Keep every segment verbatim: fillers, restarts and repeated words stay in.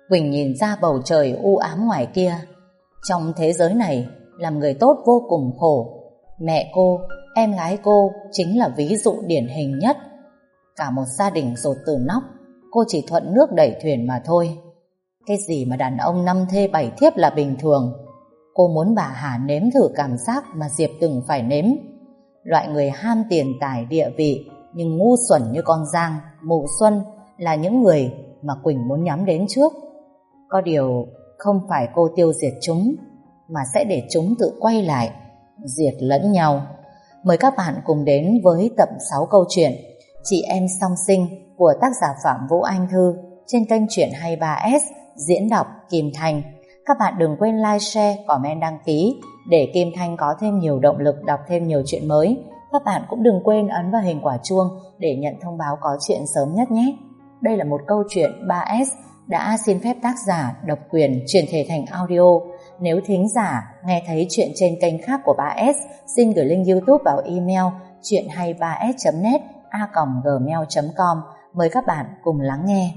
Quỳnh nhìn ra bầu trời u ám ngoài kia. Trong thế giới này, làm người tốt vô cùng khổ. Mẹ cô, em gái cô chính là ví dụ điển hình nhất. Cả một gia đình dột từ nóc, cô chỉ thuận nước đẩy thuyền mà thôi. Cái gì mà đàn ông năm thê bảy thiếp là bình thường. Cô muốn bà Hà nếm thử cảm giác mà Diệp từng phải nếm. Loại người ham tiền tài địa vị nhưng ngu xuẩn như con Giang, Mụ Xuân là những người mà Quỳnh muốn nhắm đến trước. Có điều không phải cô tiêu diệt chúng, mà sẽ để chúng tự quay lại, diệt lẫn nhau. Mời các bạn cùng đến với tập sáu câu chuyện Chị Em Song Sinh của tác giả Phạm Vũ Anh Thư trên kênh Chuyện hai mươi ba S, diễn đọc Kim Thanh. Các bạn đừng quên like, share, comment, đăng ký để Kim Thanh có thêm nhiều động lực đọc thêm nhiều chuyện mới. Các bạn cũng đừng quên ấn vào hình quả chuông để nhận thông báo có chuyện sớm nhất nhé. Đây là một câu chuyện ba S đã xin phép tác giả độc quyền chuyển thể thành audio. Nếu thính giả nghe thấy chuyện trên kênh khác của ba S, xin gửi link YouTube vào email chuyện hai mươi ba s chấm net a còng gmail chấm com. Mời các bạn cùng lắng nghe.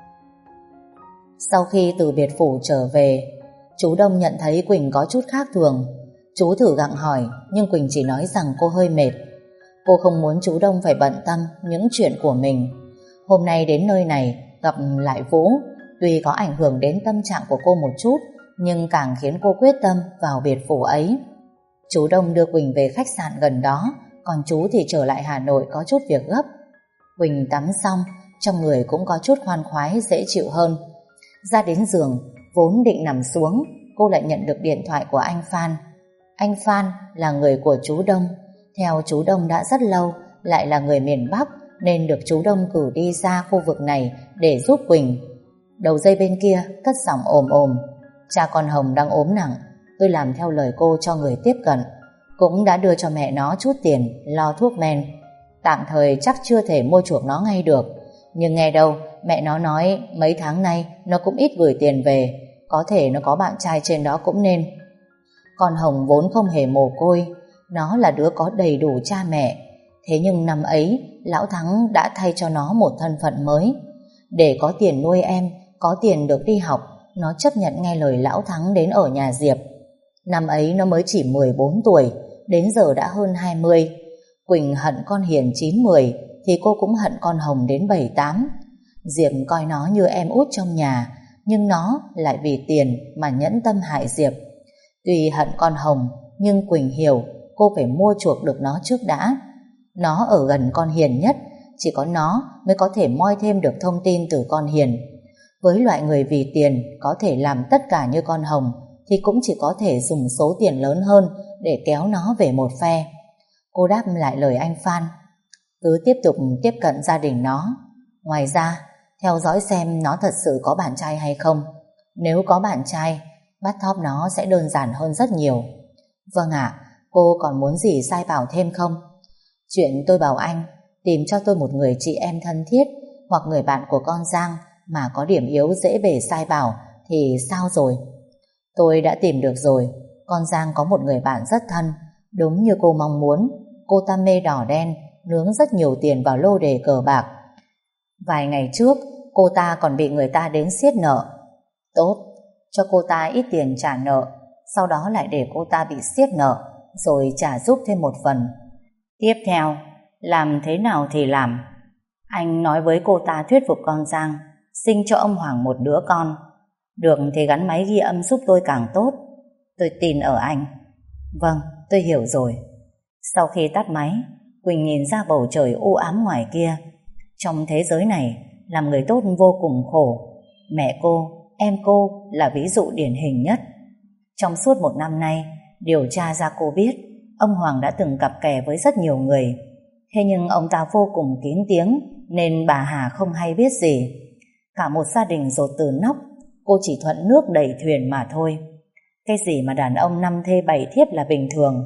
Sau khi từ biệt phủ trở về, chú Đông nhận thấy Quỳnh có chút khác thường. Chú thử gặng hỏi, nhưng Quỳnh chỉ nói rằng cô hơi mệt. Cô không muốn chú Đông phải bận tâm những chuyện của mình. Hôm nay đến nơi này gặp lại Vũ, tuy có ảnh hưởng đến tâm trạng của cô một chút, nhưng càng khiến cô quyết tâm vào biệt phủ ấy. Chú Đông đưa Quỳnh về khách sạn gần đó, còn chú thì trở lại Hà Nội có chút việc gấp. Quỳnh tắm xong, trong người cũng có chút khoan khoái dễ chịu hơn. Ra đến giường, vốn định nằm xuống, cô lại nhận được điện thoại của anh Phan. Anh Phan là người của chú Đông, theo chú Đông đã rất lâu, lại là người miền Bắc nên được chú Đông cử đi ra khu vực này để giúp Quỳnh. Đầu dây bên kia cất giọng ồm ồm: Cha con Hồng đang ốm nặng, tôi làm theo lời cô cho người tiếp cận, cũng đã đưa cho mẹ nó chút tiền lo thuốc men. Tạm thời chắc chưa thể mua chuộc nó ngay được, nhưng nghe đâu mẹ nó nói mấy tháng nay nó cũng ít gửi tiền về, có thể nó có bạn trai trên đó cũng nên. Con Hồng vốn không hề mồ côi, nó là đứa có đầy đủ cha mẹ. Thế nhưng năm ấy Lão Thắng đã thay cho nó một thân phận mới. Để có tiền nuôi em, có tiền được đi học, nó chấp nhận nghe lời Lão Thắng đến ở nhà Diệp. Năm ấy nó mới chỉ mười bốn tuổi, đến giờ đã hơn hai mươi. Quỳnh hận con Hiền chín mười thì cô cũng hận con Hồng đến bảy tám. Diệp coi nó như em út trong nhà, nhưng nó lại vì tiền mà nhẫn tâm hại Diệp. Tuy hận con Hồng, nhưng Quỳnh hiểu cô phải mua chuộc được nó trước đã. Nó ở gần con Hiền nhất, chỉ có nó mới có thể moi thêm được thông tin từ con Hiền. Với loại người vì tiền có thể làm tất cả như con Hồng thì cũng chỉ có thể dùng số tiền lớn hơn để kéo nó về một phe. Cô đáp lại lời anh Phan: cứ tiếp tục tiếp cận gia đình nó. Ngoài ra, theo dõi xem nó thật sự có bạn trai hay không. Nếu có bạn trai, bắt thóp nó sẽ đơn giản hơn rất nhiều. Vâng ạ, cô còn muốn gì sai bảo thêm không? Chuyện tôi bảo anh tìm cho tôi một người chị em thân thiết hoặc người bạn của con Giang mà có điểm yếu dễ bề sai bảo thì sao rồi? Tôi đã tìm được rồi. Con Giang có một người bạn rất thân, đúng như cô mong muốn. Cô ta mê đỏ đen, nướng rất nhiều tiền vào lô đề cờ bạc. Vài ngày trước cô ta còn bị người ta đến siết nợ. Tốt, cho cô ta ít tiền trả nợ, sau đó lại để cô ta bị siết nợ, rồi trả giúp thêm một phần. Tiếp theo, làm thế nào thì làm. Anh nói với cô ta thuyết phục con Giang sinh cho ông Hoàng một đứa con. Được thì gắn máy ghi âm giúp tôi càng tốt. Tôi tin ở anh. Vâng, tôi hiểu rồi. Sau khi tắt máy, Quỳnh nhìn ra bầu trời u ám ngoài kia. Trong thế giới này, làm người tốt vô cùng khổ. Mẹ cô, em cô là ví dụ điển hình nhất. Trong suốt một năm nay, điều tra ra cô biết ông Hoàng đã từng cặp kè với rất nhiều người. Thế nhưng ông ta vô cùng kín tiếng nên bà Hà không hay biết gì. Cả một gia đình dột từ nóc, cô chỉ thuận nước đẩy thuyền mà thôi. Cái gì mà đàn ông năm thê bảy thiếp là bình thường.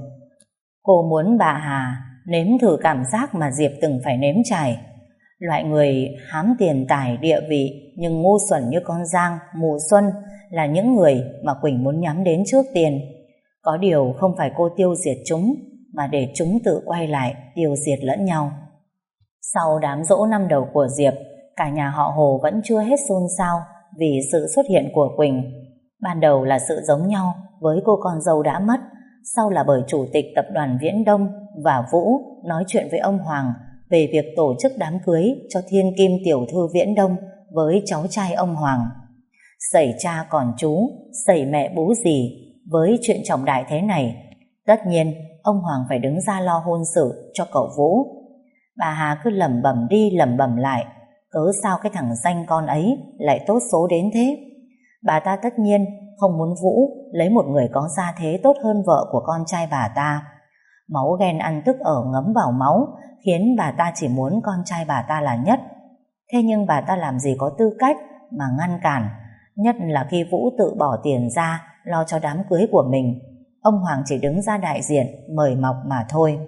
Cô muốn bà Hà nếm thử cảm giác mà Diệp từng phải nếm trải. Loại người hám tiền tài địa vị nhưng ngu xuẩn như con Giang, Mụ Xuân là những người mà Quỳnh muốn nhắm đến trước tiên. Có điều không phải cô tiêu diệt chúng, mà để chúng tự quay lại tiêu diệt lẫn nhau. Sau đám giỗ năm đầu của Diệp, cả nhà họ Hồ vẫn chưa hết xôn xao vì sự xuất hiện của Quỳnh. Ban đầu là sự giống nhau với cô con dâu đã mất, sau là bởi chủ tịch tập đoàn Viễn Đông và Vũ nói chuyện với ông Hoàng về việc tổ chức đám cưới cho thiên kim tiểu thư Viễn Đông với cháu trai ông Hoàng. Sẩy cha còn chú, sẩy mẹ bú dì, với chuyện trọng đại thế này, tất nhiên ông Hoàng phải đứng ra lo hôn sự cho cậu Vũ. Bà Hà cứ lẩm bẩm đi lẩm bẩm lại, cớ sao cái thằng danh con ấy lại tốt số đến thế. Bà ta tất nhiên không muốn Vũ lấy một người có gia thế tốt hơn vợ của con trai bà ta. Máu ghen ăn tức ở ngấm vào máu, khiến bà ta chỉ muốn con trai bà ta là nhất. Thế nhưng bà ta làm gì có tư cách mà ngăn cản, nhất là khi Vũ tự bỏ tiền ra lo cho đám cưới của mình. Ông Hoàng chỉ đứng ra đại diện mời mọc mà thôi.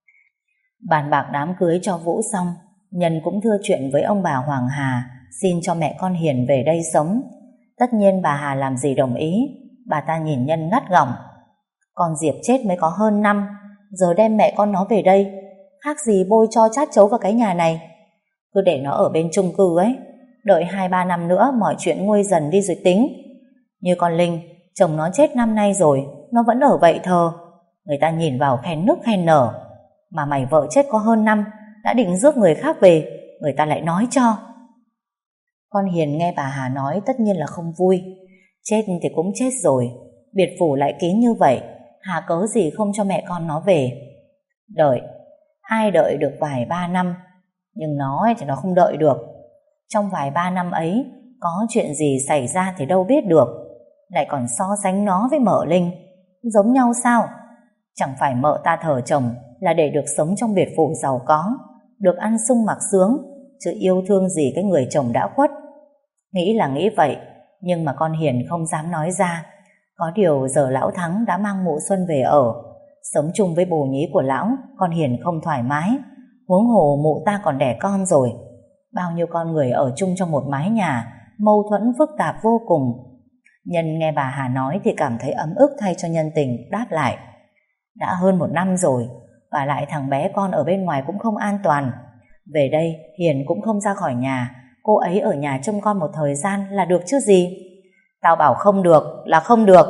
Bàn bạc đám cưới cho Vũ xong, Nhân cũng thưa chuyện với ông bà Hoàng Hà, xin cho mẹ con Hiền về đây sống. Tất nhiên bà Hà làm gì đồng ý. Bà ta nhìn Nhân gắt gỏng: con Diệp chết mới có hơn năm, giờ đem mẹ con nó về đây, khác gì bôi cho chát chấu vào cái nhà này. Cứ để nó ở bên chung cư ấy, đợi hai ba năm nữa mọi chuyện nguôi dần đi rồi tính. Như con Linh, chồng nó chết năm nay rồi, nó vẫn ở vậy thờ. Người ta nhìn vào khen nức khen nở. Mà mày vợ chết có hơn năm, đã định rước người khác về, người ta lại nói cho. Con Hiền nghe bà Hà nói tất nhiên là không vui. Chết thì cũng chết rồi, biệt phủ lại kín như vậy, Hà cớ gì không cho mẹ con nó về. Đợi, ai đợi được vài ba năm, nhưng nó thì nó không đợi được. Trong vài ba năm ấy, có chuyện gì xảy ra thì đâu biết được. Lại còn so sánh nó với mợ Linh, giống nhau sao? Chẳng phải mợ ta thờ chồng là để được sống trong biệt phủ giàu có, được ăn sung mặc sướng, chứ yêu thương gì cái người chồng đã khuất. Nghĩ là nghĩ vậy, nhưng mà con Hiền không dám nói ra. Có điều giờ lão Thắng đã mang mụ Xuân về ở, sống chung với bồ nhí của lão, con Hiền không thoải mái. Huống hồ mụ ta còn đẻ con rồi. Bao nhiêu con người ở chung trong một mái nhà, mâu thuẫn phức tạp vô cùng. Nhân nghe bà Hà nói thì cảm thấy ấm ức thay cho nhân tình, đáp lại: đã hơn một năm rồi, và lại thằng bé con ở bên ngoài cũng không an toàn. Về đây Hiền cũng không ra khỏi nhà, cô ấy ở nhà trông con một thời gian là được chứ gì. Tao bảo không được là không được.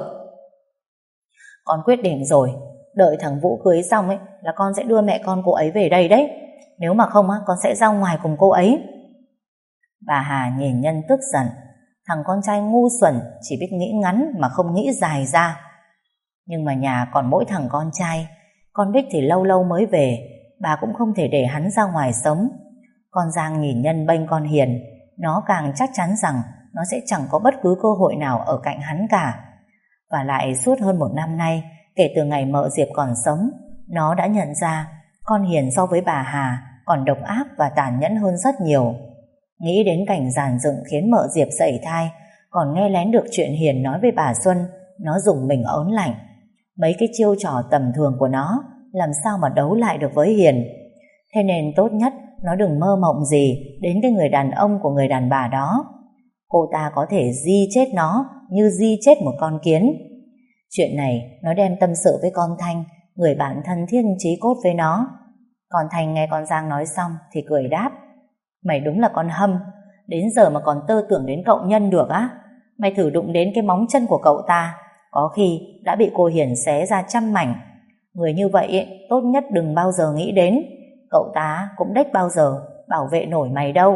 Con quyết định rồi, đợi thằng Vũ cưới xong ấy là con sẽ đưa mẹ con cô ấy về đây đấy. Nếu mà không á, con sẽ ra ngoài cùng cô ấy. Bà Hà nhìn Nhân tức giận. Thằng con trai ngu xuẩn, chỉ biết nghĩ ngắn mà không nghĩ dài ra. Nhưng mà nhà còn mỗi thằng con trai, con Bích thì lâu lâu mới về, bà cũng không thể để hắn ra ngoài sống. Con Giang nhìn Nhân bênh con Hiền, nó càng chắc chắn rằng nó sẽ chẳng có bất cứ cơ hội nào ở cạnh hắn cả. Và lại suốt hơn một năm nay, kể từ ngày mợ Diệp còn sống, nó đã nhận ra con Hiền so với bà Hà còn độc ác và tàn nhẫn hơn rất nhiều. Nghĩ đến cảnh giàn dựng khiến mợ Diệp sẩy thai, còn nghe lén được chuyện Hiền nói với bà Xuân, nó dùng mình ớn lạnh. Mấy cái chiêu trò tầm thường của nó làm sao mà đấu lại được với Hiền. Thế nên tốt nhất nó đừng mơ mộng gì đến cái người đàn ông của người đàn bà đó. Cô ta có thể di chết nó như di chết một con kiến. Chuyện này nó đem tâm sự với con Thanh, người bạn thân thiết chí cốt với nó. Con Thanh nghe con Giang nói xong thì cười đáp: mày đúng là con hâm, đến giờ mà còn tơ tưởng đến cậu Nhân được á. Mày thử đụng đến cái móng chân của cậu ta, có khi đã bị cô Hiền xé ra trăm mảnh. Người như vậy ấy, tốt nhất đừng bao giờ nghĩ đến. Cậu ta cũng đếch bao giờ bảo vệ nổi mày đâu.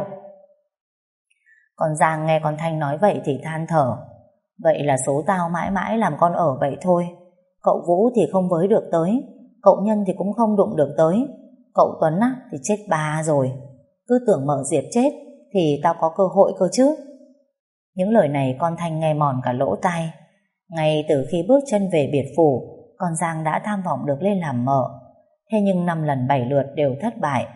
Con Giang nghe con Thanh nói vậy thì than thở: vậy là số tao mãi mãi làm con ở vậy thôi. Cậu Vũ thì không với được tới, cậu Nhân thì cũng không đụng được tới, cậu Tuấn á thì chết bà rồi. Cứ tưởng mợ Diệp chết thì tao có cơ hội cơ chứ. Những lời này con Thanh nghe mòn cả lỗ tai. Ngay từ khi bước chân về biệt phủ, con Giang đã tham vọng được lên làm mợ. Thế nhưng năm lần bảy lượt đều thất bại.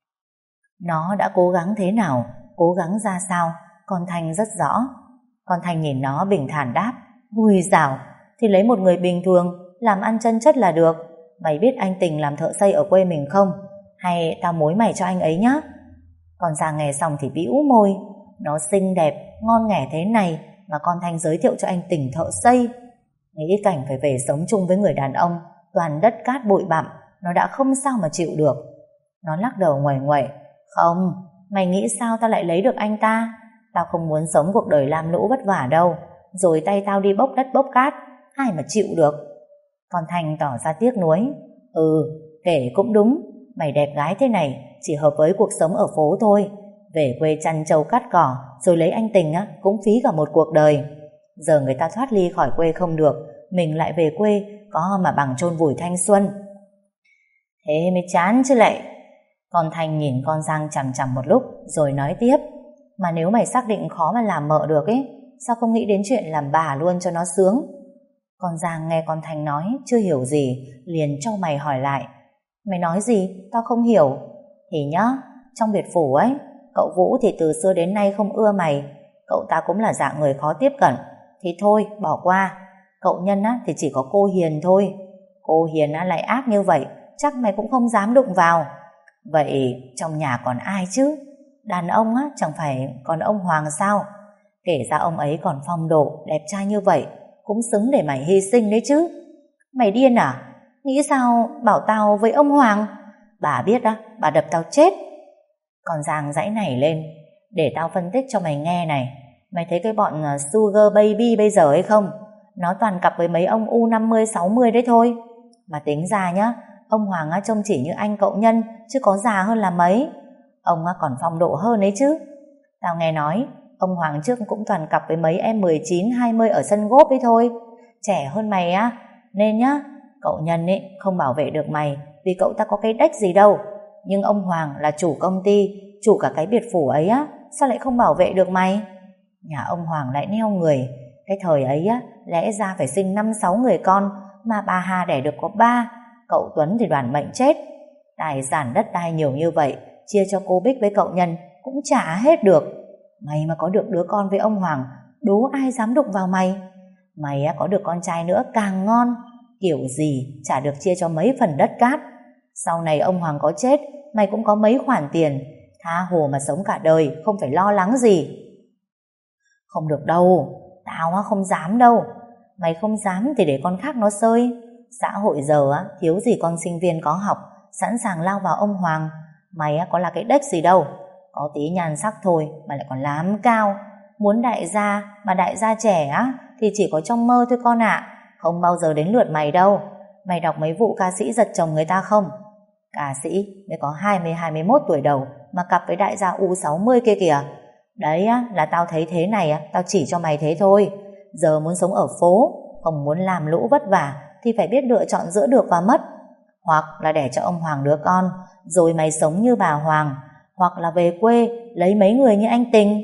Nó đã cố gắng thế nào, cố gắng ra sao, con Thanh rất rõ. Con Thanh nhìn nó bình thản đáp: ui dào, thì lấy một người bình thường làm ăn chân chất là được. Mày biết anh Tình làm thợ xây ở quê mình không? Hay tao mối mày cho anh ấy nhá. Con Giang nghe xong thì bĩu môi. Nó xinh đẹp, ngon nghẻ thế này mà con Thanh giới thiệu cho anh Tình thợ xây. Nghĩ cảnh phải về sống chung với người đàn ông toàn đất cát bụi bặm, nó đã không sao mà chịu được. Nó lắc đầu nguậy nguậy: không, mày nghĩ sao tao lại lấy được anh ta? tao không muốn sống cuộc đời lam lũ vất vả đâu. Rồi tay tao đi bốc đất bốc cát, ai mà chịu được. Con Thanh tỏ ra tiếc nuối. Ừ, kể cũng đúng. Mày đẹp gái thế này chỉ hợp với cuộc sống ở phố thôi. Về quê chăn trâu cắt cỏ rồi lấy anh tình á, cũng phí cả một cuộc đời. Giờ người ta thoát ly khỏi quê không được, mình lại về quê, có mà bằng chôn vùi thanh xuân. Thế mới chán chứ lại. Con Thanh nhìn con Giang chằm chằm một lúc rồi nói tiếp. Mà nếu mày xác định khó mà làm mợ được ấy, sao không nghĩ đến chuyện làm bà luôn cho nó sướng? Con Giang nghe con Thanh nói chưa hiểu gì, liền trao mày hỏi lại. Mày nói gì? Tao không hiểu. Thì nhá, trong biệt phủ ấy, cậu Vũ thì từ xưa đến nay không ưa mày. Cậu ta cũng là dạng người khó tiếp cận. Thì thôi, bỏ qua. Cậu Nhân á thì chỉ có cô Hiền thôi. Cô Hiền á lại ác như vậy, chắc mày cũng không dám đụng vào. Vậy trong nhà còn ai chứ? Đàn ông á chẳng phải còn ông Hoàng sao? Kể ra ông ấy còn phong độ, đẹp trai như vậy, cũng xứng để mày hy sinh đấy chứ. Mày điên à? Nghĩ sao bảo tao với ông Hoàng? Bà biết á, bà đập tao chết. Còn Giang dãy nảy lên. Để tao phân tích cho mày nghe này. Mày thấy cái bọn Sugar Baby bây giờ hay không? Nó toàn cặp với mấy ông u năm mươi sáu mươi đấy thôi. Mà tính ra nhá, ông Hoàng á trông chỉ như anh cậu Nhân, chứ có già hơn là mấy. Ông á còn phong độ hơn ấy chứ. Tao nghe nói ông Hoàng trước cũng toàn cặp với mấy em mười chín hai mươi ở sân golf ấy thôi. Trẻ hơn mày á. Nên nhá, cậu Nhân ấy không bảo vệ được mày, vì cậu ta có cái đếch gì đâu. Nhưng ông Hoàng là chủ công ty, chủ cả cái biệt phủ ấy á, sao lại không bảo vệ được mày? Nhà ông Hoàng lại neo người. Cái thời ấy á, lẽ ra phải sinh năm sáu người con, mà bà Hà đẻ được có ba. Cậu Tuấn thì đoản mệnh chết. Tài sản đất đai nhiều như vậy, chia cho cô Bích với cậu Nhân cũng chả hết được. Mày mà có được đứa con với ông Hoàng, đố ai dám đụng vào mày. Mày á, có được con trai nữa càng ngon. Kiểu gì chả được chia cho mấy phần đất cát. Sau này ông Hoàng có chết, mày cũng có mấy khoản tiền, tha hồ mà sống cả đời, không phải lo lắng gì. Không được đâu, tao á không dám đâu. Mày không dám thì để con khác nó xơi. Xã hội giờ á thiếu gì con sinh viên có học sẵn sàng lao vào ông Hoàng. Mày á có là cái đếch gì đâu, có tí nhan sắc thôi mà lại còn lám cao. Muốn đại gia mà đại gia trẻ á thì chỉ có trong mơ thôi con ạ. Không bao giờ đến lượt mày đâu. Mày đọc mấy vụ ca sĩ giật chồng người ta không? Ca sĩ mới có hai mươi hai mươi mốt tuổi đầu mà cặp với đại gia u sáu mươi kia kìa. Đấy á là tao thấy thế này á, tao chỉ cho mày thế thôi. Giờ muốn sống ở phố, không muốn làm lũ vất vả thì phải biết lựa chọn giữa được và mất. Hoặc là để cho ông Hoàng đứa con, rồi mày sống như bà Hoàng. Hoặc là về quê lấy mấy người như anh Tình.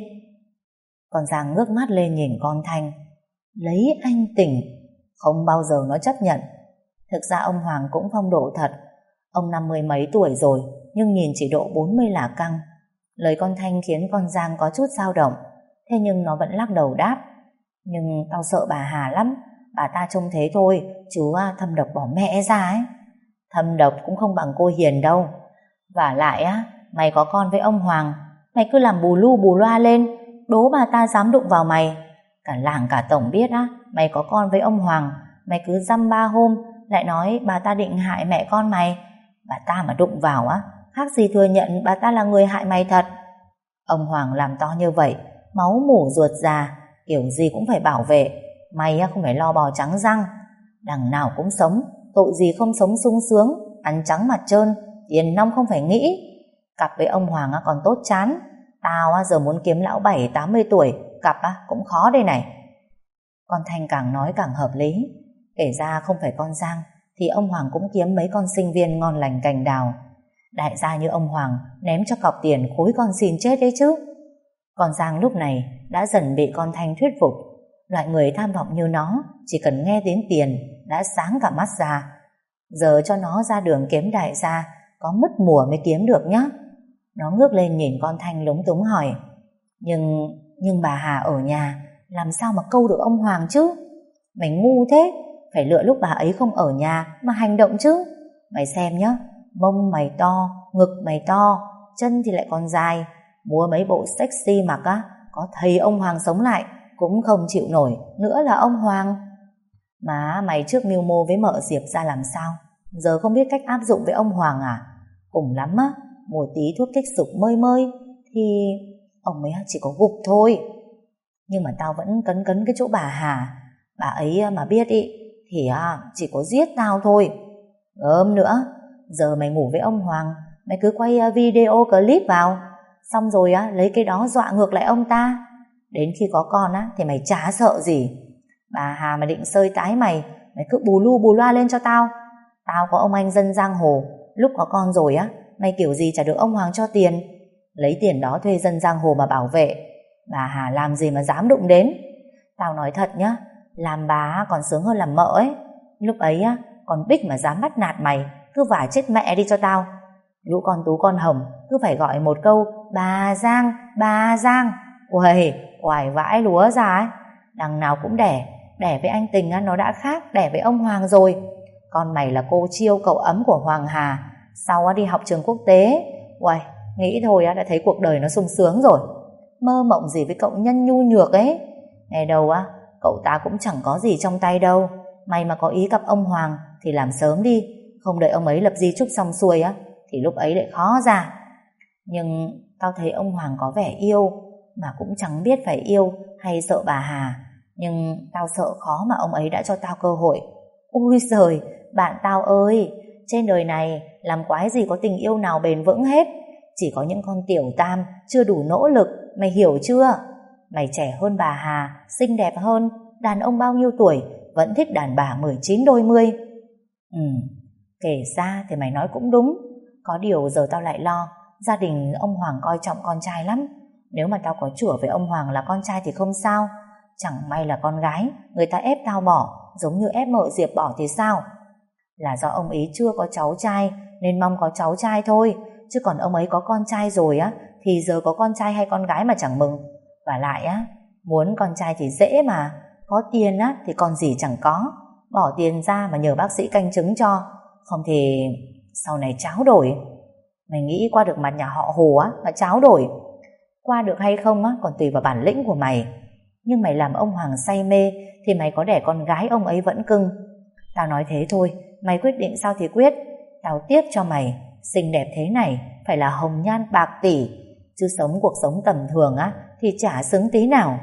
Con Giang ngước mắt lên nhìn con Thanh. Lấy anh Tình? Không bao giờ nó chấp nhận. Thực ra ông Hoàng cũng phong độ thật. Ông năm mươi mấy tuổi rồi, nhưng nhìn chỉ độ bốn mươi là căng. Lời con Thanh khiến con Giang có chút dao động. Thế nhưng nó vẫn lắc đầu đáp. Nhưng tao sợ bà Hà lắm. Bà ta trông thế thôi, chứ thâm độc bỏ mẹ ra ấy. Thâm độc cũng không bằng cô Hiền đâu. Vả lại á, mày có con với ông Hoàng, mày cứ làm bù lu bù loa lên, đố bà ta dám đụng vào mày. Cả làng cả tổng biết á, mày có con với ông Hoàng, mày cứ dăm ba hôm lại nói bà ta định hại mẹ con mày. Bà ta mà đụng vào á, khác gì thừa nhận bà ta là người hại mày thật. Ông Hoàng làm to như vậy, máu mủ ruột già, kiểu gì cũng phải bảo vệ. Mày á không phải lo bò trắng răng. Đằng nào cũng sống, tội gì không sống sung sướng, ăn trắng mặt trơn, tiền nong không phải nghĩ. Cặp với ông Hoàng á còn tốt chán. Tao á giờ muốn kiếm lão bảy tám mươi tuổi, cặp á cũng khó đây này. Con Thanh càng nói càng hợp lý. Kể ra không phải con Giang thì ông Hoàng cũng kiếm mấy con sinh viên ngon lành cành đào. Đại gia như ông Hoàng ném cho cọc tiền khối con xin chết đấy chứ. Con Giang lúc này đã dần bị con Thanh thuyết phục. Loại người tham vọng như nó chỉ cần nghe tiếng tiền đã sáng cả mắt ra. Giờ cho nó ra đường kiếm đại gia, có mất mùa mới kiếm được nhá. Nó ngước lên nhìn con Thanh lúng túng hỏi. Nhưng nhưng bà Hà ở nhà, làm sao mà câu được ông Hoàng chứ? Mày ngu thế, phải lựa lúc bà ấy không ở nhà mà hành động chứ. Mày xem nhá, mông mày to, ngực mày to, chân thì lại còn dài, mua mấy bộ sexy mặc á, có thầy ông Hoàng sống lại cũng không chịu nổi, nữa là ông Hoàng. Mà mày trước mưu mô với mợ Diệp ra làm sao, giờ không biết cách áp dụng với ông Hoàng à? Cùng lắm á, một tí thuốc kích dục mơi mơi thì Ông ấy chỉ có gục thôi. Nhưng mà tao vẫn cấn cấn cái chỗ bà Hà. Bà ấy mà biết ý thì chỉ có giết tao thôi. Gớm nữa, giờ mày ngủ với ông Hoàng, mày cứ quay video clip vào, xong rồi á lấy cái đó dọa ngược lại ông ta. Đến khi có con á thì mày chả sợ gì. Bà Hà mà định sơi tái mày, mày cứ bù lu bù loa lên cho tao. Tao có ông anh dân giang hồ, lúc có con rồi á, mày kiểu gì chả được ông Hoàng cho tiền. Lấy tiền đó thuê dân giang hồ mà bảo vệ. Bà Hà làm gì mà dám đụng đến. Tao nói thật nhá, làm bà còn sướng hơn làm mợ ấy. Lúc ấy á, còn Bích mà dám bắt nạt mày, cứ vả chết mẹ đi cho tao. Lũ con Tú con Hồng cứ phải gọi một câu bà Giang, bà Giang. Uầy, oải vãi lúa ra ấy. Đằng nào cũng đẻ, đẻ với anh Tình á nó đã khác đẻ với ông Hoàng rồi. Con mày là cô chiêu cậu ấm của Hoàng Hà, sau á đi học trường quốc tế. Uầy, nghĩ thôi á đã thấy cuộc đời nó sung sướng rồi. Mơ mộng gì với cậu nhân nhu nhược ấy. Nghe đâu á, cậu ta cũng chẳng có gì trong tay đâu. Mày mà có ý gặp ông Hoàng thì làm sớm đi, không đợi ông ấy lập di chúc xong xuôi á thì lúc ấy lại khó ra. Nhưng tao thấy ông Hoàng có vẻ yêu, mà cũng chẳng biết phải yêu hay sợ bà Hà. Nhưng tao sợ khó mà ông ấy đã cho tao cơ hội. Ui giời, bạn tao ơi, trên đời này làm quái gì có tình yêu nào bền vững hết. Chỉ có những con tiểu tam chưa đủ nỗ lực, mày hiểu chưa? Mày trẻ hơn bà Hà, xinh đẹp hơn, đàn ông bao nhiêu tuổi vẫn thích đàn bà mười chín đôi mươi. Ừ, kể ra thì mày nói cũng đúng. Có điều giờ tao lại lo gia đình ông Hoàng coi trọng con trai lắm. Nếu mà tao có chửa với ông Hoàng là con trai thì không sao, chẳng may là con gái người ta ép tao bỏ, giống như ép mợ Diệp bỏ thì sao? Là do ông ấy chưa có cháu trai nên mong có cháu trai thôi, chứ còn ông ấy có con trai rồi á thì giờ có con trai hay con gái mà chẳng mừng. Và lại á, muốn con trai thì dễ mà, có tiền á thì còn gì chẳng có, bỏ tiền ra mà nhờ bác sĩ canh chứng cho, không thì sau này cháo đổi. Mày nghĩ qua được mặt nhà họ Hồ á mà cháo đổi? Qua được hay không á còn tùy vào bản lĩnh của mày. Nhưng mày làm ông Hoàng say mê thì mày có đẻ con gái ông ấy vẫn cưng. Tao nói thế thôi, mày quyết định sao thì quyết. Tao tiếp cho mày, xinh đẹp thế này phải là hồng nhan bạc tỷ, chứ sống cuộc sống tầm thường á thì chả xứng tí nào.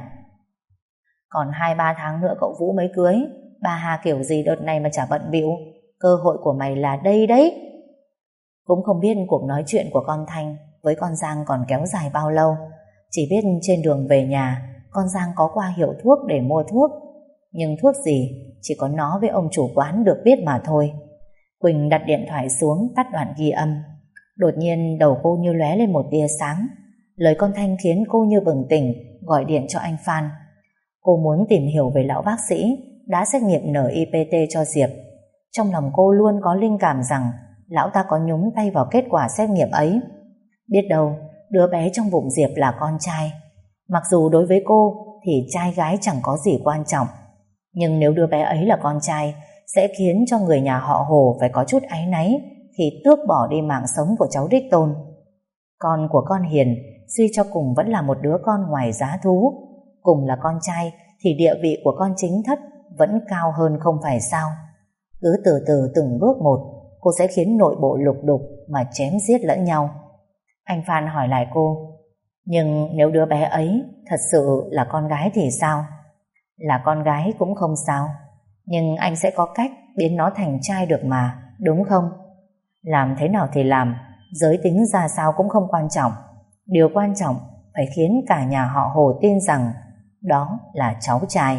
Còn hai ba tháng nữa cậu Vũ mới cưới, bà Hà kiểu gì đợt này mà chả bận bịu. Cơ hội của mày là đây đấy. Cũng không biết cuộc nói chuyện của con Thanh với con Giang còn kéo dài bao lâu. Chỉ biết trên đường về nhà con Giang có qua hiệu thuốc để mua thuốc, nhưng thuốc gì chỉ có nó với ông chủ quán được biết mà thôi. Quỳnh đặt điện thoại xuống, tắt đoạn ghi âm. Đột nhiên đầu cô như lóe lên một tia sáng. Lời con Thanh khiến cô như bừng tỉnh, gọi điện cho anh Phan. Cô muốn tìm hiểu về lão bác sĩ đã xét nghiệm en i pê tê cho Diệp. Trong lòng cô luôn có linh cảm rằng lão ta có nhúng tay vào kết quả xét nghiệm ấy. Biết đâu đứa bé trong bụng Diệp là con trai. Mặc dù đối với cô thì trai gái chẳng có gì quan trọng, nhưng nếu đứa bé ấy là con trai sẽ khiến cho người nhà họ Hồ phải có chút áy náy khi tước bỏ đi mạng sống của cháu đích tôn. Con của con Hiền suy cho cùng vẫn là một đứa con ngoài giá thú. Cùng là con trai thì địa vị của con chính thất vẫn cao hơn không phải sao? Cứ từ từ từng bước một, cô sẽ khiến nội bộ lục đục mà chém giết lẫn nhau. Anh Phan hỏi lại cô, nhưng nếu đứa bé ấy thật sự là con gái thì sao? Là con gái cũng không sao, nhưng anh sẽ có cách biến nó thành trai được mà, đúng không? Làm thế nào thì làm, giới tính ra sao cũng không quan trọng. Điều quan trọng phải khiến cả nhà họ Hồ tin rằng đó là cháu trai.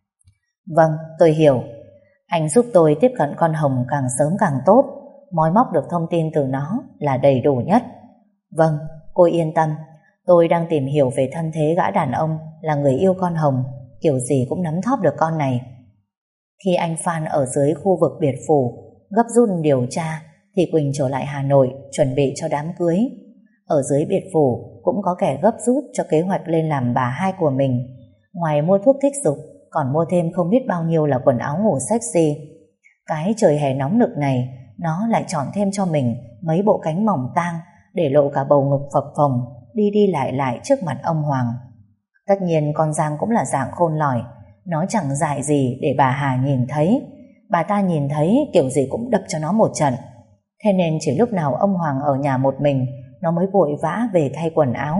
Vâng, tôi hiểu. Anh giúp tôi tiếp cận con Hồng càng sớm càng tốt, moi móc được thông tin từ nó là đầy đủ nhất. Vâng, cô yên tâm. Tôi đang tìm hiểu về thân thế gã đàn ông là người yêu con Hồng, kiểu gì cũng nắm thóp được con này. Khi anh Phan ở dưới khu vực biệt phủ gấp rút điều tra thì Quỳnh trở lại Hà Nội chuẩn bị cho đám cưới. Ở dưới biệt phủ cũng có kẻ gấp rút cho kế hoạch lên làm bà hai của mình. Ngoài mua thuốc kích dục còn mua thêm không biết bao nhiêu là quần áo ngủ sexy. Cái trời hè nóng nực này nó lại chọn thêm cho mình mấy bộ cánh mỏng tang để lộ cả bầu ngực phập phồng đi đi lại lại trước mặt ông Hoàng. Tất nhiên con Giang cũng là dạng khôn lỏi, nó chẳng dại gì để bà Hà nhìn thấy. Bà ta nhìn thấy kiểu gì cũng đập cho nó một trận. Thế nên chỉ lúc nào ông Hoàng ở nhà một mình nó mới vội vã về thay quần áo,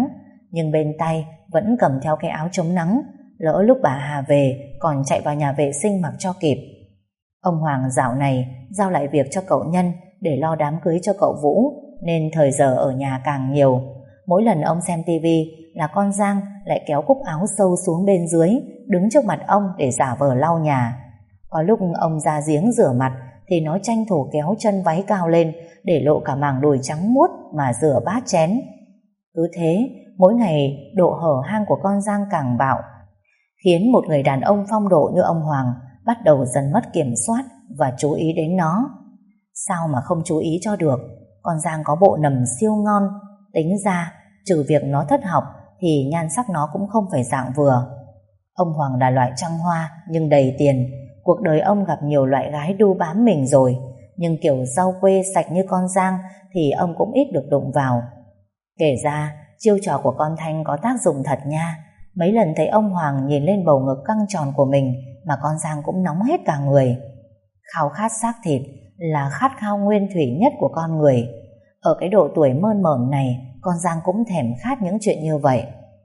nhưng bên tay vẫn cầm theo cái áo chống nắng, lỡ lúc bà Hà về còn chạy vào nhà vệ sinh mặc cho kịp. Ông Hoàng dạo này giao lại việc cho cậu Nhân để lo đám cưới cho cậu Vũ, nên thời giờ ở nhà càng nhiều. Mỗi lần ông xem tivi là con Giang lại kéo cúc áo sâu xuống bên dưới, đứng trước mặt ông để giả vờ lau nhà. Có lúc ông ra giếng rửa mặt thì nó tranh thủ kéo chân váy cao lên để lộ cả màng đùi trắng muốt mà rửa bát chén. Cứ thế, mỗi ngày độ hở hang của con Giang càng bạo, khiến một người đàn ông phong độ như ông Hoàng bắt đầu dần mất kiểm soát và chú ý đến nó. Sao mà không chú ý cho được, con Giang có bộ nầm siêu ngon. Tính ra, trừ việc nó thất học thì nhan sắc nó cũng không phải dạng vừa. Ông Hoàng là loại trăng hoa nhưng đầy tiền. Cuộc đời ông gặp nhiều loại gái đu bám mình rồi, nhưng kiểu rau quê sạch như con Giang thì ông cũng ít được đụng vào. Kể ra, chiêu trò của con Thanh có tác dụng thật nha. Mấy lần thấy ông Hoàng nhìn lên bầu ngực căng tròn của mình mà con Giang cũng nóng hết cả người. Khao khát xác thịt là khát khao nguyên thủy nhất của con người. Ở cái độ tuổi mơn mởn này, con Giang cũng thèm khát những chuyện như vậy.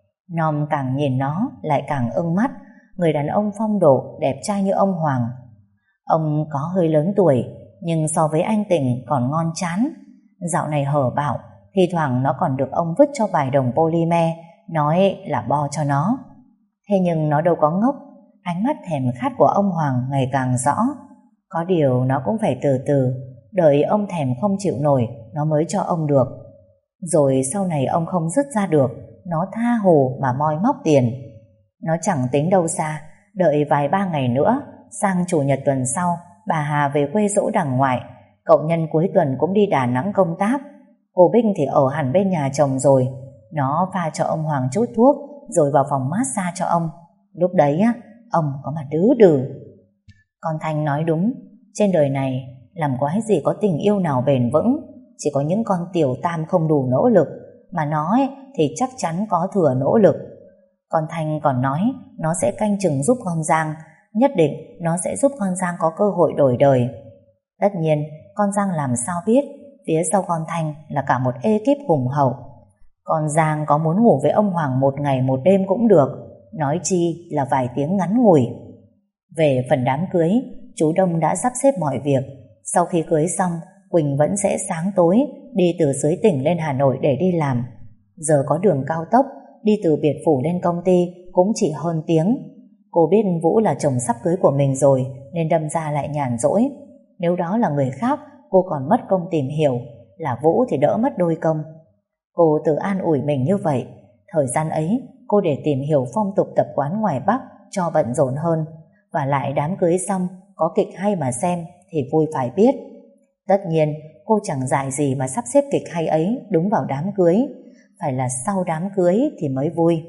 Nom càng nhìn nó lại càng ưng mắt, người đàn ông phong độ đẹp trai như ông Hoàng. Ông có hơi lớn tuổi, nhưng so với anh Tình còn ngon chán. Dạo này hở bạo, thi thoảng nó còn được ông vứt cho vài đồng polymer, nói là bo cho nó. Thế nhưng nó đâu có ngốc, ánh mắt thèm khát của ông Hoàng ngày càng rõ. Có điều nó cũng phải từ từ, đợi ông thèm không chịu nổi nó mới cho ông được. Rồi sau này ông không dứt ra được, nó tha hồ mà moi móc tiền. Nó chẳng tính đâu xa, đợi vài ba ngày nữa, sang chủ nhật tuần sau, bà Hà về quê dỗ đằng ngoại. Cậu Nhân cuối tuần cũng đi Đà Nẵng công tác. Cô Binh thì ở hẳn bên nhà chồng rồi. Nó pha cho ông Hoàng chút thuốc rồi vào phòng massage cho ông. Lúc đấy á, ông có mà đứ đừ. Con Thanh nói đúng, trên đời này làm quái gì có tình yêu nào bền vững. Chỉ có những con tiểu tam không đủ nỗ lực, mà nó ấy, thì chắc chắn có thừa nỗ lực. Con Thanh còn nói nó sẽ canh chừng giúp con Giang, nhất định nó sẽ giúp con Giang có cơ hội đổi đời. Tất nhiên con Giang làm sao biết phía sau con Thanh là cả một ekip hùng hậu. Con Giang có muốn ngủ với ông Hoàng một ngày một đêm cũng được, nói chi là vài tiếng ngắn ngủi. Về phần đám cưới, chú Đông đã sắp xếp mọi việc. Sau khi cưới xong, Quỳnh vẫn sẽ sáng tối đi từ dưới tỉnh lên Hà Nội để đi làm. Giờ có đường cao tốc, đi từ biệt phủ lên công ty cũng chỉ hơn tiếng. Cô biết Vũ là chồng sắp cưới của mình rồi, nên đâm ra lại nhàn rỗi. Nếu đó là người khác, cô còn mất công tìm hiểu, là Vũ thì đỡ mất đôi công. Cô tự an ủi mình như vậy. Thời gian ấy cô để tìm hiểu phong tục tập quán ngoài Bắc cho bận rộn hơn. Và lại đám cưới xong có kịch hay mà xem thì vui phải biết. Tất nhiên cô chẳng dại gì mà sắp xếp kịch hay ấy đúng vào đám cưới. Phải là sau đám cưới thì mới vui.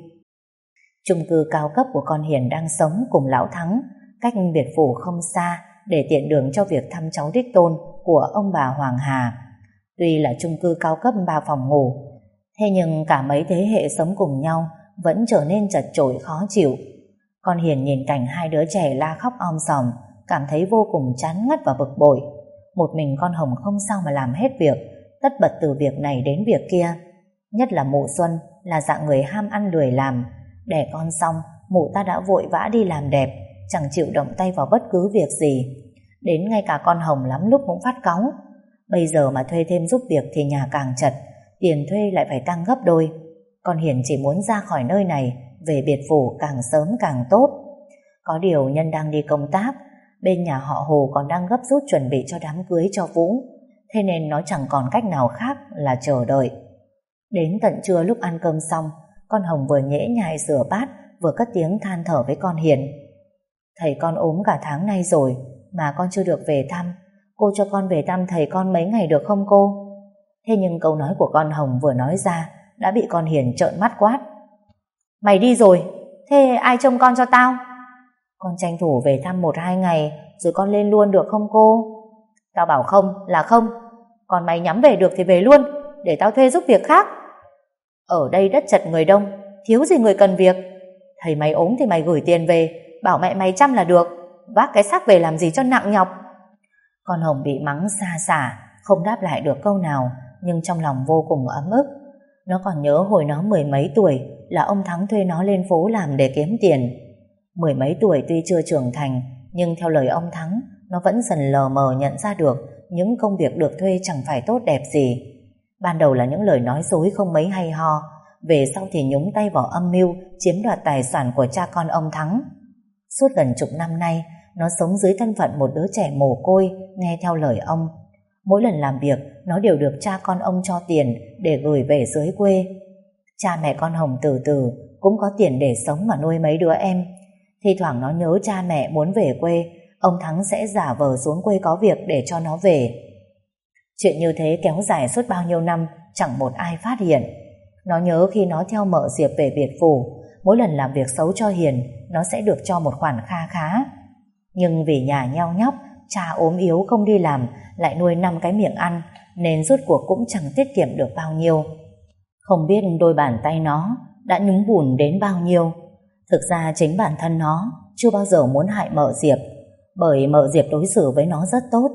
Chung cư cao cấp của con Hiền đang sống cùng lão Thắng, cách biệt phủ không xa, để tiện đường cho việc thăm cháu đích tôn của ông bà Hoàng Hà. Tuy là chung cư cao cấp ba phòng ngủ, thế nhưng cả mấy thế hệ sống cùng nhau vẫn trở nên chật chội khó chịu. Con Hiền nhìn cảnh hai đứa trẻ la khóc om sòm, cảm thấy vô cùng chán ngắt và bực bội. Một mình con Hồng không sao mà làm hết việc, tất bật từ việc này đến việc kia. Nhất là mụ Xuân là dạng người ham ăn lười làm. Đẻ con xong, mụ ta đã vội vã đi làm đẹp, chẳng chịu động tay vào bất cứ việc gì. Đến ngay cả con Hồng lắm lúc cũng phát cáu. Bây giờ mà thuê thêm giúp việc thì nhà càng chật, tiền thuê lại phải tăng gấp đôi. Con Hiền chỉ muốn ra khỏi nơi này, về biệt phủ càng sớm càng tốt. Có điều Nhân đang đi công tác, bên nhà họ Hồ còn đang gấp rút chuẩn bị cho đám cưới cho Vũ, thế nên nó chẳng còn cách nào khác là chờ đợi. Đến tận trưa lúc ăn cơm xong, con Hồng vừa nhễ nhại rửa bát vừa cất tiếng than thở với con Hiền. Thầy con ốm cả tháng nay rồi mà con chưa được về thăm. Cô cho con về thăm thầy con mấy ngày được không cô? Thế nhưng câu nói của con Hồng vừa nói ra đã bị con Hiền trợn mắt quát. Mày đi rồi, thế ai trông con cho tao? Con tranh thủ về thăm một hai ngày rồi con lên luôn được không cô? Tao bảo không là không. Còn mày nhắm về được thì về luôn, để tao thuê giúp việc khác. Ở đây đất chật người đông, thiếu gì người cần việc. Thầy mày ốm thì mày gửi tiền về, bảo mẹ mày chăm là được, vác cái xác về làm gì cho nặng nhọc. Con Hồng bị mắng xa xả, không đáp lại được câu nào, nhưng trong lòng vô cùng ấm ức. Nó còn nhớ hồi nó mười mấy tuổi là ông Thắng thuê nó lên phố làm để kiếm tiền. Mười mấy tuổi tuy chưa trưởng thành, nhưng theo lời ông Thắng, nó vẫn dần lờ mờ nhận ra được những công việc được thuê chẳng phải tốt đẹp gì. Ban đầu là những lời nói dối không mấy hay ho, về sau thì nhúng tay vào âm mưu chiếm đoạt tài sản của cha con ông Thắng. Suốt gần chục năm nay, nó sống dưới thân phận một đứa trẻ mồ côi, nghe theo lời ông. Mỗi lần làm việc, nó đều được cha con ông cho tiền để gửi về dưới quê. Cha mẹ con Hồng từ từ cũng có tiền để sống mà nuôi mấy đứa em. Thi thoảng nó nhớ cha mẹ muốn về quê, ông Thắng sẽ giả vờ xuống quê có việc để cho nó về. Chuyện như thế kéo dài suốt bao nhiêu năm, chẳng một ai phát hiện. Nó nhớ khi nó theo mợ Diệp về Biệt Phủ, mỗi lần làm việc xấu cho Hiền, nó sẽ được cho một khoản kha khá. Nhưng vì nhà nheo nhóc, cha ốm yếu không đi làm, lại nuôi năm cái miệng ăn, nên rốt cuộc cũng chẳng tiết kiệm được bao nhiêu. Không biết đôi bàn tay nó đã nhúng bùn đến bao nhiêu. Thực ra chính bản thân nó chưa bao giờ muốn hại mợ Diệp, bởi mợ Diệp đối xử với nó rất tốt.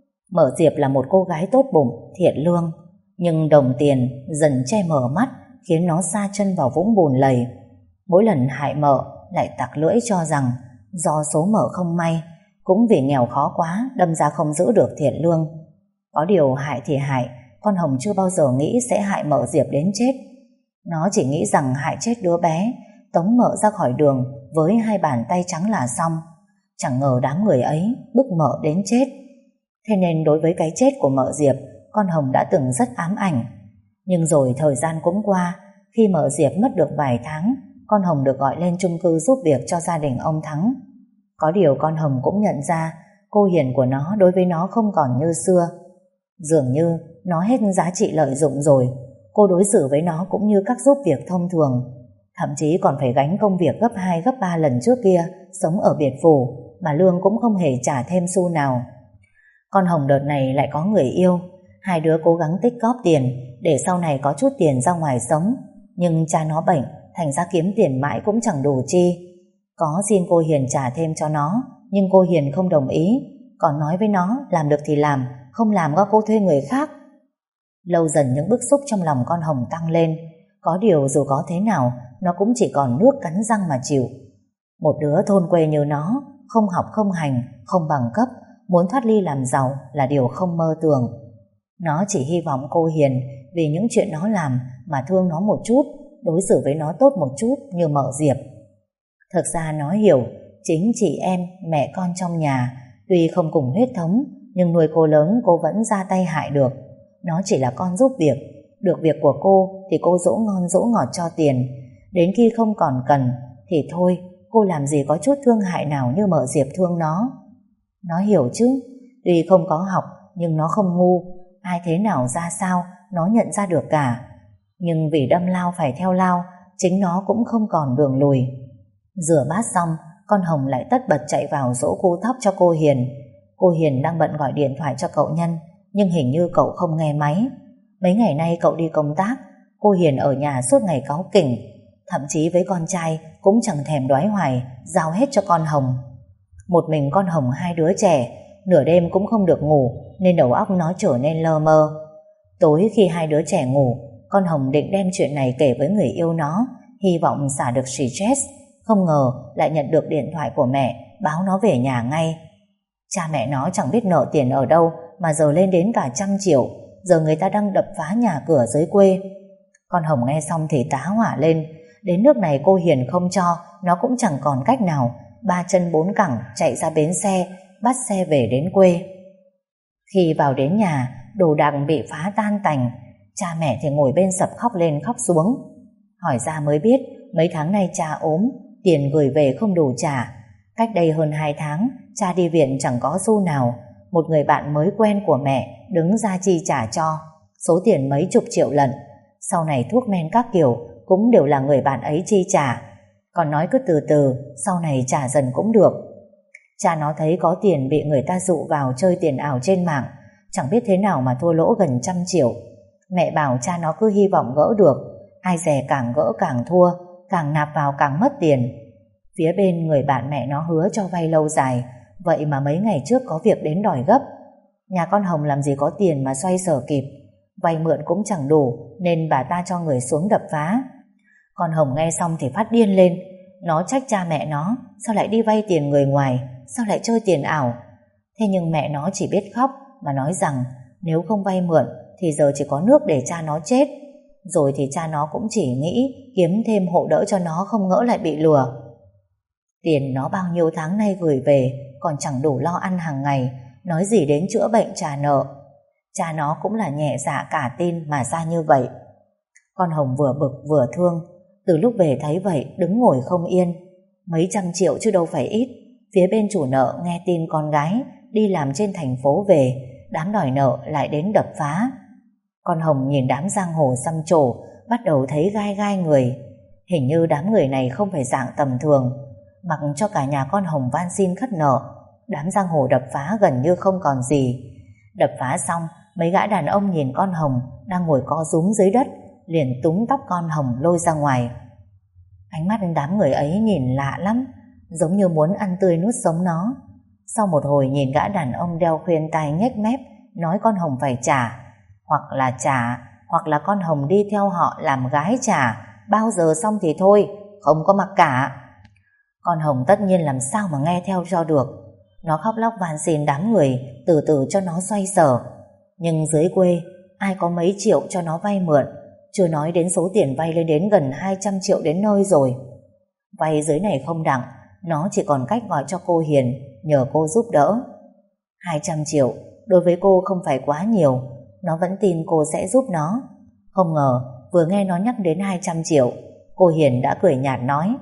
Mợ Diệp là một cô gái tốt bụng, thiện lương, nhưng đồng tiền dần che mờ mắt, khiến nó sa chân vào vũng bùn lầy. Mỗi lần hại mợ lại tặc lưỡi cho rằng do số mợ không may, cũng vì nghèo khó quá đâm ra không giữ được thiện lương. Có điều hại thì hại, con Hồng chưa bao giờ nghĩ sẽ hại mợ Diệp đến chết. Nó chỉ nghĩ rằng hại chết đứa bé, tống mợ ra khỏi đường với hai bàn tay trắng là xong. Chẳng ngờ đám người ấy bức mợ đến chết. Thế nên đối với cái chết của mợ Diệp, con Hồng đã từng rất ám ảnh. Nhưng rồi thời gian cũng qua, khi mợ Diệp mất được vài tháng, con Hồng được gọi lên chung cư giúp việc cho gia đình ông Thắng. Có điều con Hồng cũng nhận ra cô Hiền của nó đối với nó không còn như xưa. Dường như nó hết giá trị lợi dụng rồi. Cô đối xử với nó cũng như các giúp việc thông thường, thậm chí còn phải gánh công việc gấp hai gấp ba lần trước kia, sống ở Biệt Phủ mà lương cũng không hề trả thêm xu nào. Con Hồng đợt này lại có người yêu. Hai đứa cố gắng tích góp tiền để sau này có chút tiền ra ngoài sống. Nhưng cha nó bệnh, thành ra kiếm tiền mãi cũng chẳng đủ chi. Có xin cô Hiền trả thêm cho nó, nhưng cô Hiền không đồng ý, còn nói với nó làm được thì làm, không làm có cô thuê người khác. Lâu dần những bức xúc trong lòng con Hồng tăng lên. Có điều dù có thế nào, nó cũng chỉ còn nước cắn răng mà chịu. Một đứa thôn quê như nó, không học không hành, không bằng cấp, muốn thoát ly làm giàu là điều không mơ tưởng. Nó chỉ hy vọng cô Hiền vì những chuyện nó làm mà thương nó một chút, đối xử với nó tốt một chút như mợ Diệp. Thực ra nó hiểu, chính chị em, mẹ con trong nhà, tuy không cùng huyết thống, nhưng nuôi cô lớn cô vẫn ra tay hại được. Nó chỉ là con giúp việc, được việc của cô thì cô dỗ ngon dỗ ngọt cho tiền. Đến khi không còn cần thì thôi, cô làm gì có chút thương hại nào như mợ Diệp thương nó. Nó hiểu chứ, tuy không có học nhưng nó không ngu, ai thế nào ra sao nó nhận ra được cả. Nhưng vì đâm lao phải theo lao, chính nó cũng không còn đường lùi. Rửa bát xong, con Hồng lại tất bật chạy vào dỗ cô thóc cho cô Hiền. Cô Hiền đang bận gọi điện thoại cho cậu Nhân, nhưng hình như cậu không nghe máy. Mấy ngày nay cậu đi công tác, cô Hiền ở nhà suốt ngày cáu kỉnh, thậm chí với con trai cũng chẳng thèm đoái hoài, giao hết cho con Hồng. Một mình con Hồng hai đứa trẻ, nửa đêm cũng không được ngủ, nên đầu óc nó trở nên lơ mơ. Tối khi hai đứa trẻ ngủ, con Hồng định đem chuyện này kể với người yêu nó, hy vọng xả được stress. Không ngờ lại nhận được điện thoại của mẹ, báo nó về nhà ngay. Cha mẹ nó chẳng biết nợ tiền ở đâu mà giờ lên đến cả trăm triệu. Giờ người ta đang đập phá nhà cửa dưới quê. Con Hồng nghe xong thì tá hỏa lên. Đến nước này cô Hiền không cho, nó cũng chẳng còn cách nào, ba chân bốn cẳng chạy ra bến xe, bắt xe về đến quê. Khi vào đến nhà, đồ đạc bị phá tan tành. Cha mẹ thì ngồi bên sập khóc lên khóc xuống. Hỏi ra mới biết mấy tháng nay cha ốm, tiền gửi về không đủ trả. Cách đây hơn hai tháng, cha đi viện chẳng có xu nào. Một người bạn mới quen của mẹ đứng ra chi trả cho, số tiền mấy chục triệu lận. Sau này thuốc men các kiểu cũng đều là người bạn ấy chi trả. Còn nói cứ từ từ, sau này trả dần cũng được. Cha nó thấy có tiền bị người ta dụ vào chơi tiền ảo trên mạng, chẳng biết thế nào mà thua lỗ gần trăm triệu. Mẹ bảo cha nó cứ hy vọng gỡ được, ai dè càng gỡ càng thua, càng nạp vào càng mất tiền. Phía bên người bạn mẹ nó hứa cho vay lâu dài, vậy mà mấy ngày trước có việc đến đòi gấp. Nhà con Hồng làm gì có tiền mà xoay sở kịp. vay mượn cũng chẳng đủ nên bà ta cho người xuống đập phá. Con Hồng nghe xong thì phát điên lên. Nó trách cha mẹ nó, sao lại đi vay tiền người ngoài, sao lại chơi tiền ảo. Thế nhưng mẹ nó chỉ biết khóc mà nói rằng nếu không vay mượn thì giờ chỉ có nước để cha nó chết. Rồi thì cha nó cũng chỉ nghĩ kiếm thêm hộ đỡ cho nó, không ngỡ lại bị lừa. Tiền nó bao nhiêu tháng nay gửi về còn chẳng đủ lo ăn hàng ngày, nói gì đến chữa bệnh trả nợ. Cha nó cũng là nhẹ dạ cả tin mà ra như vậy. Con Hồng vừa bực vừa thương. Từ lúc về thấy vậy đứng ngồi không yên. Mấy trăm triệu chứ đâu phải ít. Phía bên chủ nợ nghe tin con gái đi làm trên thành phố về, đám đòi nợ lại đến đập phá. Con Hồng nhìn đám giang hồ xăm trổ, bắt đầu thấy gai gai người. Hình như đám người này không phải dạng tầm thường. Mặc cho cả nhà con Hồng van xin khất nợ, đám giang hồ đập phá gần như không còn gì. Đập phá xong, mấy gã đàn ông nhìn con Hồng đang ngồi co rúm dưới đất, liền túm tóc con Hồng lôi ra ngoài. Ánh mắt đám người ấy nhìn lạ lắm, giống như muốn ăn tươi nuốt sống nó. Sau một hồi nhìn gã đàn ông đeo khuyên tai nhếch mép, nói con Hồng phải trả. Hoặc là trả, hoặc là con Hồng đi theo họ làm gái trả, bao giờ xong thì thôi, không có mặc cả. Con Hồng tất nhiên làm sao mà nghe theo cho được. Nó khóc lóc van xin đám người từ từ cho nó xoay sở. Nhưng dưới quê ai có mấy triệu cho nó vay mượn, chưa nói đến số tiền vay lên đến gần hai trăm triệu đến nơi rồi. Vay dưới này không đặng, nó chỉ còn cách gọi cho cô Hiền nhờ cô giúp đỡ. Hai trăm triệu đối với cô không phải quá nhiều, nó vẫn tin cô sẽ giúp nó. Không ngờ vừa nghe nó nhắc đến hai trăm triệu, cô Hiền đã cười nhạt nói: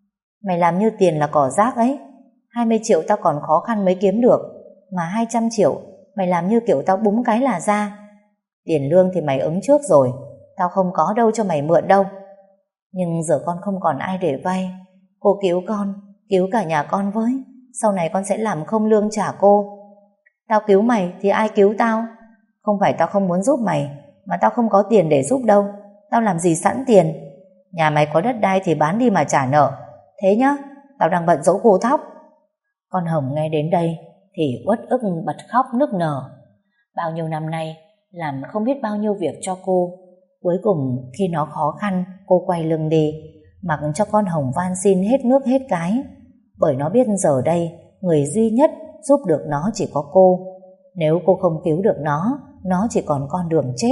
Mày làm như tiền là cỏ rác ấy. Hai mươi triệu tao còn khó khăn mới kiếm được, mà hai trăm triệu mày làm như kiểu tao búng cái là ra. Tiền lương thì mày ứng trước rồi, tao không có đâu cho mày mượn đâu. Nhưng giờ con không còn ai để vay. Cô cứu con, cứu cả nhà con với. Sau này con sẽ làm không lương trả cô. Tao cứu mày thì ai cứu tao? Không phải tao không muốn giúp mày, mà tao không có tiền để giúp đâu. Tao làm gì sẵn tiền. Nhà mày có đất đai thì bán đi mà trả nợ. Thế nhá, tao đang bận dỗ cô thóc. Con Hồng nghe đến đây thì uất ức bật khóc nức nở. Bao nhiêu năm nay làm không biết bao nhiêu việc cho cô, cuối cùng khi nó khó khăn cô quay lưng đi, mặc cho con Hồng van xin hết nước hết cái. Bởi nó biết giờ đây người duy nhất giúp được nó chỉ có cô. Nếu cô không cứu được nó, nó chỉ còn con đường chết.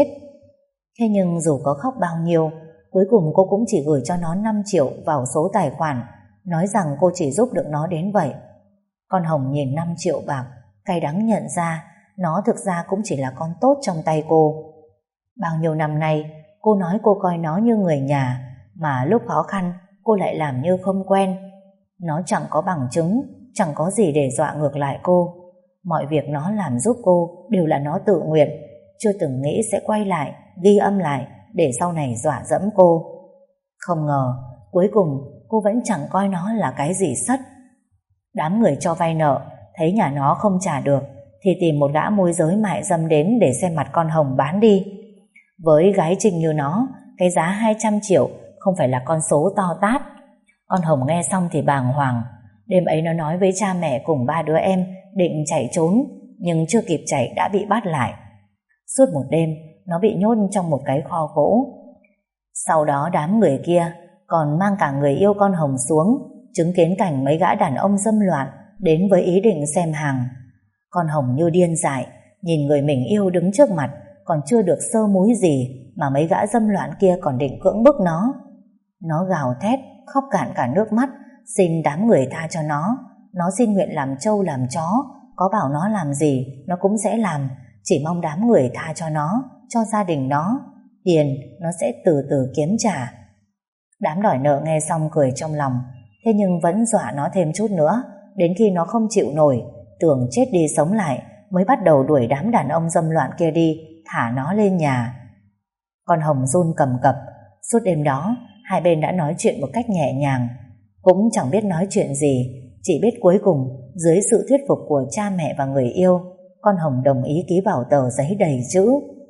Thế nhưng dù có khóc bao nhiêu, cuối cùng cô cũng chỉ gửi cho nó năm triệu vào số tài khoản, nói rằng cô chỉ giúp được nó đến vậy. Con Hồng nhìn năm triệu bạc, cay đắng nhận ra nó thực ra cũng chỉ là con tốt trong tay cô. Bao nhiêu năm nay cô nói cô coi nó như người nhà, mà lúc khó khăn cô lại làm như không quen. Nó chẳng có bằng chứng, chẳng có gì để dọa ngược lại cô. Mọi việc nó làm giúp cô đều là nó tự nguyện, chưa từng nghĩ sẽ quay lại ghi âm lại để sau này dọa dẫm cô. Không ngờ cuối cùng cô vẫn chẳng coi nó là cái gì sất. Đám người cho vay nợ thấy nhà nó không trả được thì tìm một gã môi giới mại dâm đến để xem mặt con Hồng bán đi. Với gái trinh như nó, cái giá hai trăm triệu không phải là con số to tát. Con Hồng nghe xong thì bàng hoàng. Đêm ấy nó nói với cha mẹ cùng ba đứa em định chạy trốn, nhưng chưa kịp chạy đã bị bắt lại. Suốt một đêm nó bị nhốt trong một cái kho gỗ. Sau đó đám người kia còn mang cả người yêu con Hồng xuống, chứng kiến cảnh mấy gã đàn ông dâm loạn đến với ý định xem hàng. Con Hồng như điên dại, nhìn người mình yêu đứng trước mặt, còn chưa được sơ múi gì mà mấy gã dâm loạn kia còn định cưỡng bức nó. Nó gào thét, khóc cạn cả nước mắt, xin đám người tha cho nó. Nó xin nguyện làm trâu làm chó, có bảo nó làm gì nó cũng sẽ làm, chỉ mong đám người tha cho nó, cho gia đình nó. Tiền nó sẽ từ từ kiếm trả. Đám đòi nợ nghe xong cười trong lòng, thế nhưng vẫn dọa nó thêm chút nữa. Đến khi nó không chịu nổi, tưởng chết đi sống lại, mới bắt đầu đuổi đám đàn ông dâm loạn kia đi, thả nó lên nhà. Con Hồng run cầm cập. Suốt đêm đó hai bên đã nói chuyện một cách nhẹ nhàng, cũng chẳng biết nói chuyện gì, chỉ biết cuối cùng dưới sự thuyết phục của cha mẹ và người yêu, con Hồng đồng ý ký vào tờ giấy đầy chữ.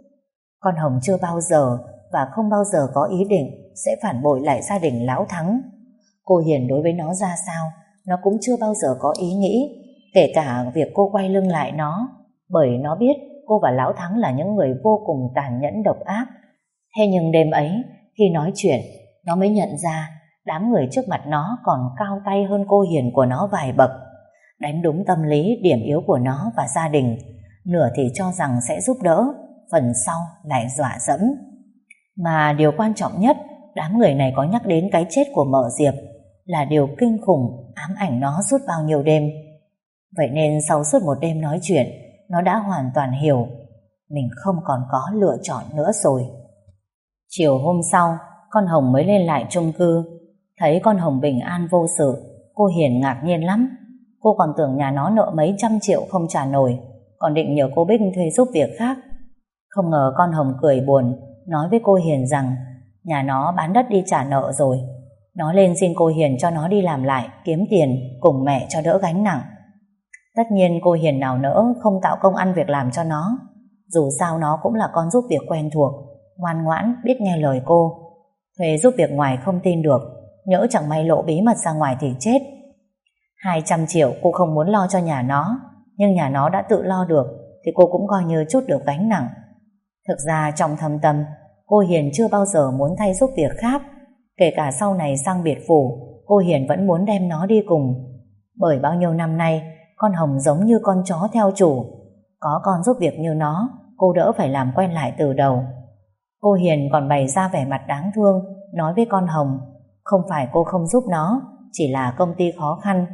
Con Hồng chưa bao giờ và không bao giờ có ý định sẽ phản bội lại gia đình Lão Thắng. Cô Hiền đối với nó ra sao, nó cũng chưa bao giờ có ý nghĩ, kể cả việc cô quay lưng lại nó, bởi nó biết cô và Lão Thắng là những người vô cùng tàn nhẫn độc ác. Thế nhưng đêm ấy, khi nói chuyện, nó mới nhận ra đám người trước mặt nó còn cao tay hơn cô Hiền của nó vài bậc. Đánh đúng tâm lý, điểm yếu của nó và gia đình. Nửa thì cho rằng sẽ giúp đỡ, phần sau lại dọa dẫm. Mà điều quan trọng nhất, đám người này có nhắc đến cái chết của mợ Diệp, là điều kinh khủng ám ảnh nó suốt bao nhiêu đêm. Vậy nên sau suốt một đêm nói chuyện, nó đã hoàn toàn hiểu mình không còn có lựa chọn nữa rồi. Chiều hôm sau, con Hồng mới lên lại chung cư. Thấy con Hồng bình an vô sự, cô Hiền ngạc nhiên lắm. Cô còn tưởng nhà nó nợ mấy trăm triệu không trả nổi, còn định nhờ cô Bích thuê giúp việc khác. Không ngờ con Hồng cười buồn, nói với cô Hiền rằng nhà nó bán đất đi trả nợ rồi. Nó lên xin cô Hiền cho nó đi làm lại, kiếm tiền cùng mẹ cho đỡ gánh nặng. Tất nhiên cô Hiền nào nỡ không tạo công ăn việc làm cho nó. Dù sao nó cũng là con giúp việc quen thuộc, ngoan ngoãn, biết nghe lời cô. Thuê giúp việc ngoài không tin được, nhỡ chẳng may lộ bí mật ra ngoài thì chết. Hai trăm triệu cô không muốn lo cho nhà nó, nhưng nhà nó đã tự lo được thì cô cũng coi như chút được gánh nặng. Thực ra trong thâm tâm, cô Hiền chưa bao giờ muốn thay giúp việc khác. Kể cả sau này sang biệt phủ, cô Hiền vẫn muốn đem nó đi cùng. Bởi bao nhiêu năm nay, con Hồng giống như con chó theo chủ. Có con giúp việc như nó, cô đỡ phải làm quen lại từ đầu. Cô Hiền còn bày ra vẻ mặt đáng thương, nói với con Hồng, không phải cô không giúp nó, chỉ là công ty khó khăn.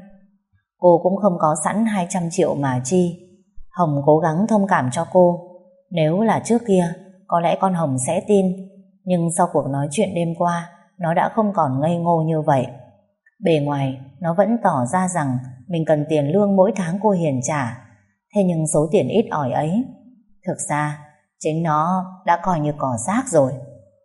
Cô cũng không có sẵn hai trăm triệu mà chi. Hồng cố gắng thông cảm cho cô. Nếu là trước kia, có lẽ con Hồng sẽ tin. Nhưng sau cuộc nói chuyện đêm qua, nó đã không còn ngây ngô như vậy. Bề ngoài, nó vẫn tỏ ra rằng mình cần tiền lương mỗi tháng cô Hiền trả. Thế nhưng số tiền ít ỏi ấy, thực ra chính nó đã coi như cỏ rác rồi.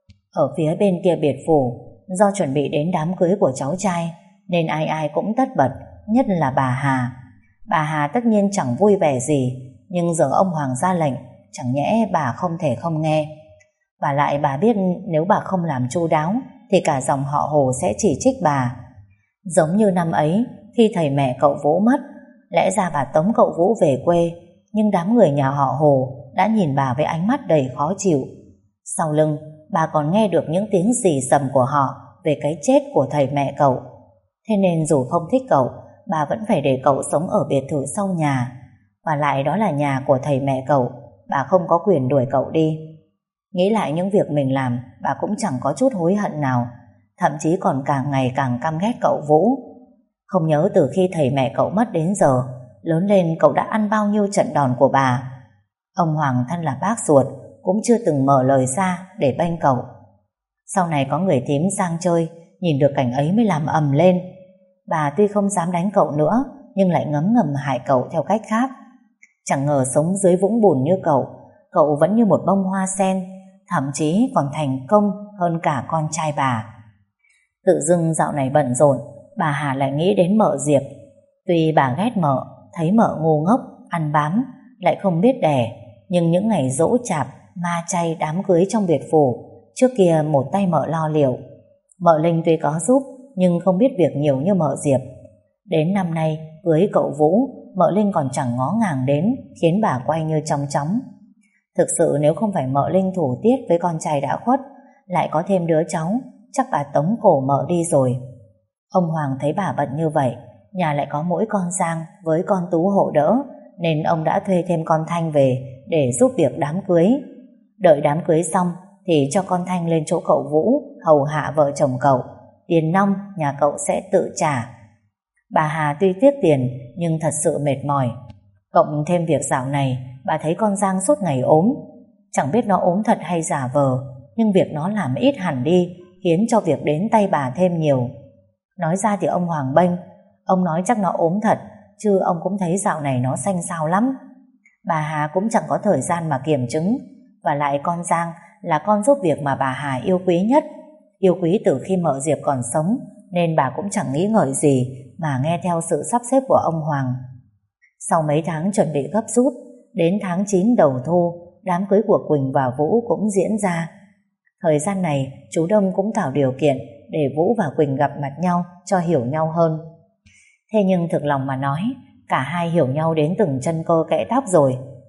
Ở phía bên kia biệt phủ, do chuẩn bị đến đám cưới của cháu trai, nên ai ai cũng tất bật, nhất là bà Hà. Bà Hà tất nhiên chẳng vui vẻ gì, nhưng giờ ông Hoàng ra lệnh, chẳng nhẽ bà không thể không nghe. Và lại bà biết nếu bà không làm chu đáo thì cả dòng họ Hồ sẽ chỉ trích bà. Giống như năm ấy, khi thầy mẹ cậu Vũ mất, lẽ ra bà tống cậu Vũ về quê, nhưng đám người nhà họ Hồ đã nhìn bà với ánh mắt đầy khó chịu. Sau lưng, bà còn nghe được những tiếng xì xầm của họ về cái chết của thầy mẹ cậu. Thế nên dù không thích cậu, bà vẫn phải để cậu sống ở biệt thự sau nhà. Và lại đó là nhà của thầy mẹ cậu, bà không có quyền đuổi cậu đi. Nghĩ lại những việc mình làm, bà cũng chẳng có chút hối hận nào, thậm chí còn càng ngày càng căm ghét cậu Vũ. Không nhớ từ khi thầy mẹ cậu mất đến giờ, lớn lên cậu đã ăn bao nhiêu trận đòn của bà. Ông Hoàng thân là bác ruột, cũng chưa từng mở lời ra để bênh cậu. Sau này có người thím sang chơi, nhìn được cảnh ấy mới làm ầm lên. Bà tuy không dám đánh cậu nữa, nhưng lại ngấm ngầm hại cậu theo cách khác. Chẳng ngờ sống dưới vũng bùn như cậu, cậu vẫn như một bông hoa sen, thậm chí còn thành công hơn cả con trai bà. Tự dưng dạo này bận rộn, bà Hà lại nghĩ đến mợ Diệp. Tuy bà ghét mợ, thấy mợ ngu ngốc, ăn bám, lại không biết đẻ, nhưng những ngày giỗ chạp, ma chay, đám cưới trong biệt phủ, trước kia một tay mợ lo liệu. Mợ Linh tuy có giúp, nhưng không biết việc nhiều như mợ Diệp. Đến năm nay, cưới cậu Vũ, mợ Linh còn chẳng ngó ngàng đến, khiến bà quay như chong chóng. Thực sự nếu không phải mợ Linh thủ tiết với con trai đã khuất, lại có thêm đứa cháu, chắc bà tống cổ mợ đi rồi. Ông Hoàng thấy bà bận như vậy, nhà lại có mỗi con Giang với con Tú hộ đỡ, nên ông đã thuê thêm con Thanh về để giúp việc đám cưới. Đợi đám cưới xong thì cho con Thanh lên chỗ cậu Vũ hầu hạ vợ chồng cậu. Tiền nong nhà cậu sẽ tự trả. Bà Hà tuy tiếc tiền nhưng thật sự mệt mỏi. Cộng thêm việc dạo này bà thấy con Giang suốt ngày ốm. Chẳng biết nó ốm thật hay giả vờ, nhưng việc nó làm ít hẳn đi khiến cho việc đến tay bà thêm nhiều. Nói ra thì ông Hoàng bênh, ông nói chắc nó ốm thật, chứ ông cũng thấy dạo này nó xanh xao lắm. Bà Hà cũng chẳng có thời gian mà kiểm chứng. Và lại con Giang là con giúp việc mà bà Hà yêu quý nhất, yêu quý từ khi mợ Diệp còn sống, nên bà cũng chẳng nghĩ ngợi gì mà nghe theo sự sắp xếp của ông Hoàng. Sau mấy tháng chuẩn bị gấp rút, đến tháng chín đầu thu, đám cưới của Quỳnh và Vũ cũng diễn ra. Thời gian này chú Đông cũng tạo điều kiện để Vũ và Quỳnh gặp mặt nhau cho hiểu nhau hơn. Thế nhưng thực lòng mà nói, cả hai hiểu nhau đến từng chân cơ kẽ tóc rồi.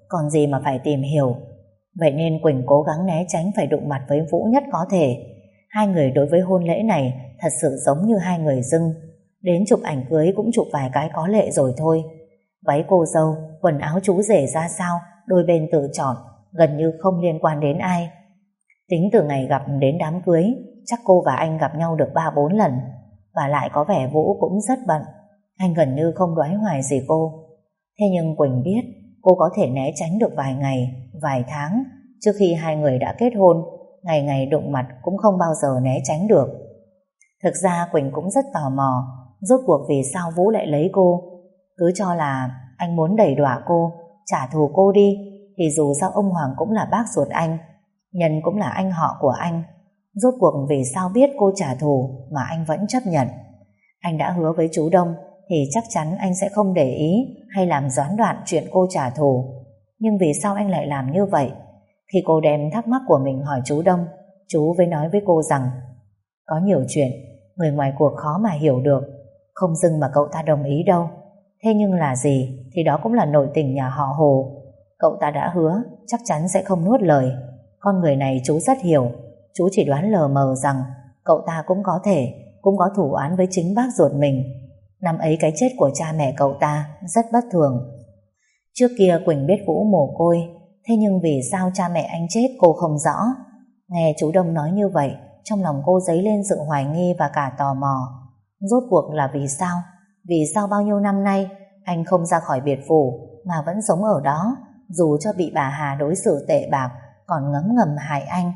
còn gì mà phải tìm hiểu. Vậy nên Quỳnh cố gắng né tránh phải đụng mặt với Vũ nhất có thể. Hai người đối với hôn lễ này thật sự giống như hai người dưng. Đến chụp ảnh cưới cũng chụp vài cái có lệ rồi thôi. Váy cô dâu, quần áo chú rể ra sao, đôi bên tự chọn, gần như không liên quan đến ai. Tính từ ngày gặp đến đám cưới, chắc cô và anh gặp nhau được ba bốn lần. Và lại có vẻ Vũ cũng rất bận, anh gần như không đoái hoài gì cô. Thế nhưng Quỳnh biết cô có thể né tránh được vài ngày, vài tháng. Trước khi hai người đã kết hôn, ngày ngày đụng mặt cũng không bao giờ né tránh được. Thực ra Quỳnh cũng rất tò mò, rốt cuộc vì sao Vũ lại lấy cô. Cứ cho là anh muốn đẩy đọa cô, trả thù cô đi, thì dù sao ông Hoàng cũng là bác ruột anh, Nhân cũng là anh họ của anh. Rốt cuộc vì sao biết cô trả thù mà anh vẫn chấp nhận. Anh đã hứa với chú Đông thì chắc chắn anh sẽ không để ý hay làm gián đoạn chuyện cô trả thù. Nhưng vì sao anh lại làm như vậy? Khi cô đem thắc mắc của mình hỏi chú Đông, chú mới nói với cô rằng có nhiều chuyện người ngoài cuộc khó mà hiểu được, không dưng mà cậu ta đồng ý đâu. Thế nhưng là gì thì đó cũng là nội tình nhà họ Hồ. Cậu ta đã hứa chắc chắn sẽ không nuốt lời. Con người này chú rất hiểu. Chú chỉ đoán lờ mờ rằng cậu ta cũng có thể cũng có thủ oán với chính bác ruột mình. Năm ấy cái chết của cha mẹ cậu ta rất bất thường. Trước kia Quỳnh biết Vũ mồ côi, thế nhưng vì sao cha mẹ anh chết cô không rõ. Nghe chú Đông nói như vậy, trong lòng cô dấy lên sự hoài nghi và cả tò mò. Rốt cuộc là vì sao? Vì sao bao nhiêu năm nay anh không ra khỏi biệt phủ mà vẫn sống ở đó, dù cho bị bà Hà đối xử tệ bạc còn ngấm ngầm hại anh.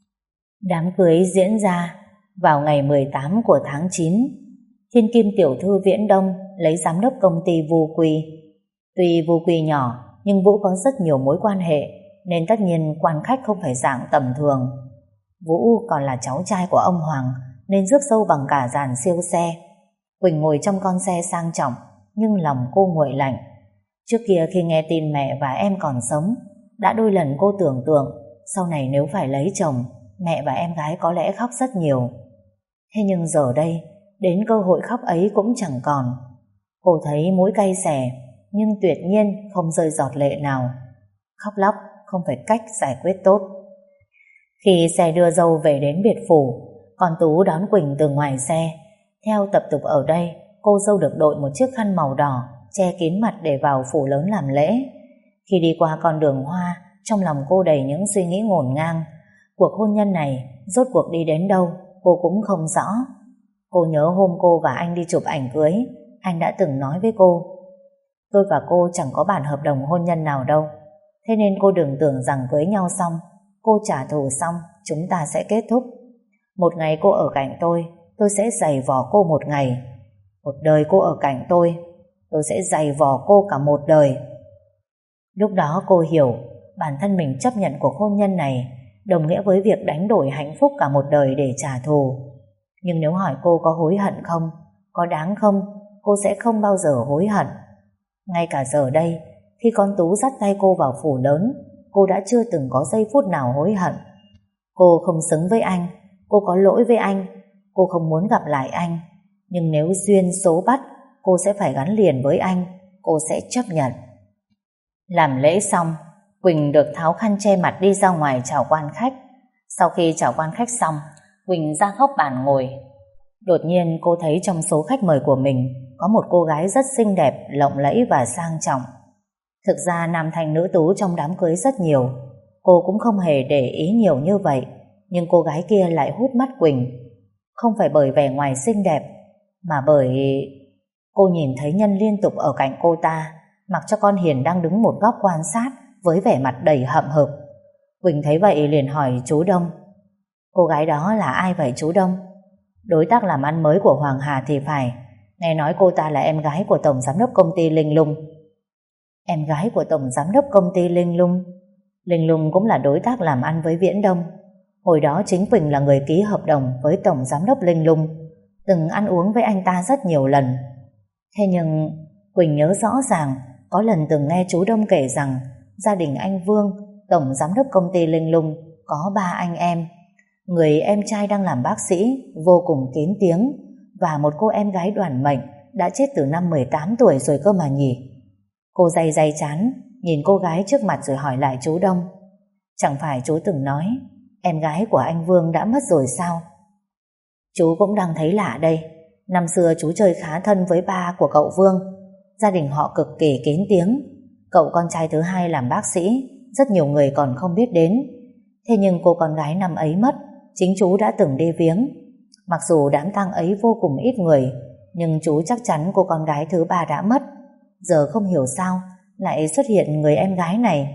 Đám cưới diễn ra vào ngày mười tám của tháng chín. Thiên kim tiểu thư Viễn Đông lấy giám đốc công ty Vu Quy. Tuy Vu Quy nhỏ nhưng Vũ có rất nhiều mối quan hệ, nên tất nhiên quan khách không phải dạng tầm thường. Vũ còn là cháu trai của ông Hoàng nên rước dâu bằng cả dàn siêu xe. Quỳnh ngồi trong con xe sang trọng, nhưng lòng cô nguội lạnh. Trước kia khi nghe tin mẹ và em còn sống, đã đôi lần cô tưởng tượng sau này nếu phải lấy chồng, mẹ và em gái có lẽ khóc rất nhiều. Thế nhưng giờ đây, đến cơ hội khóc ấy cũng chẳng còn. Cô thấy mũi cay xè, nhưng tuyệt nhiên không rơi giọt lệ nào. Khóc lóc không phải cách giải quyết tốt. Khi xe đưa dâu về đến biệt phủ, con Tú đón Quỳnh từ ngoài xe. Theo tập tục ở đây, cô dâu được đội một chiếc khăn màu đỏ che kín mặt để vào phủ lớn làm lễ. Khi đi qua con đường hoa, trong lòng cô đầy những suy nghĩ ngổn ngang. Cuộc hôn nhân này rốt cuộc đi đến đâu cô cũng không rõ. Cô nhớ hôm cô và anh đi chụp ảnh cưới, anh đã từng nói với cô: tôi và cô chẳng có bản hợp đồng hôn nhân nào đâu, thế nên cô đừng tưởng rằng cưới nhau xong, cô trả thù xong, chúng ta sẽ kết thúc. Một ngày cô ở cạnh tôi, tôi sẽ giày vò cô một ngày. Một đời cô ở cạnh tôi, tôi sẽ giày vò cô cả một đời. Lúc đó cô hiểu bản thân mình chấp nhận cuộc hôn nhân này đồng nghĩa với việc đánh đổi hạnh phúc cả một đời để trả thù. Nhưng nếu hỏi cô có hối hận không, có đáng không, cô sẽ không bao giờ hối hận. Ngay cả giờ đây, khi con Tú dắt tay cô vào phủ lớn, cô đã chưa từng có giây phút nào hối hận. Cô không xứng với anh, cô có lỗi với anh, cô không muốn gặp lại anh. Nhưng nếu duyên số bắt, cô sẽ phải gắn liền với anh, cô sẽ chấp nhận. Làm lễ xong, Quỳnh được tháo khăn che mặt đi ra ngoài chào quan khách. Sau khi chào quan khách xong, Quỳnh ra góc bàn ngồi. Đột nhiên cô thấy trong số khách mời của mình có một cô gái rất xinh đẹp, lộng lẫy và sang trọng. Thực ra nam thanh nữ tú trong đám cưới rất nhiều, cô cũng không hề để ý nhiều như vậy, nhưng cô gái kia lại hút mắt Quỳnh. Không phải bởi vẻ ngoài xinh đẹp, mà bởi cô nhìn thấy Nhân liên tục ở cạnh cô ta, mặc cho con Hiền đang đứng một góc quan sát với vẻ mặt đầy hậm hực. Quỳnh thấy vậy liền hỏi chú Đông: cô gái đó là ai vậy chú Đông? Đối tác làm ăn mới của Hoàng Hà thì phải. Nghe nói cô ta là em gái của tổng giám đốc công ty Linh Lung. Em gái của tổng giám đốc công ty Linh Lung? Linh Lung cũng là đối tác làm ăn với Viễn Đông. Hồi đó chính Quỳnh là người ký hợp đồng với tổng giám đốc Linh Lung, từng ăn uống với anh ta rất nhiều lần. Thế nhưng Quỳnh nhớ rõ ràng có lần từng nghe chú Đông kể rằng gia đình anh Vương, tổng giám đốc công ty Linh Lung, có ba anh em. Người em trai đang làm bác sĩ, vô cùng kín tiếng, và một cô em gái đoản mệnh đã chết từ năm mười tám tuổi rồi cơ mà nhỉ. Cô day day chán, nhìn cô gái trước mặt rồi hỏi lại chú Đông. Chẳng phải chú từng nói em gái của anh Vương đã mất rồi sao? Chú cũng đang thấy lạ đây. Năm xưa chú chơi khá thân với ba của cậu Vương. Gia đình họ cực kỳ kín tiếng. Cậu con trai thứ hai làm bác sĩ, rất nhiều người còn không biết đến. Thế nhưng cô con gái năm ấy mất, chính chú đã từng đi viếng. Mặc dù đám tang ấy vô cùng ít người, nhưng chú chắc chắn cô con gái thứ ba đã mất. Giờ không hiểu sao lại xuất hiện người em gái này.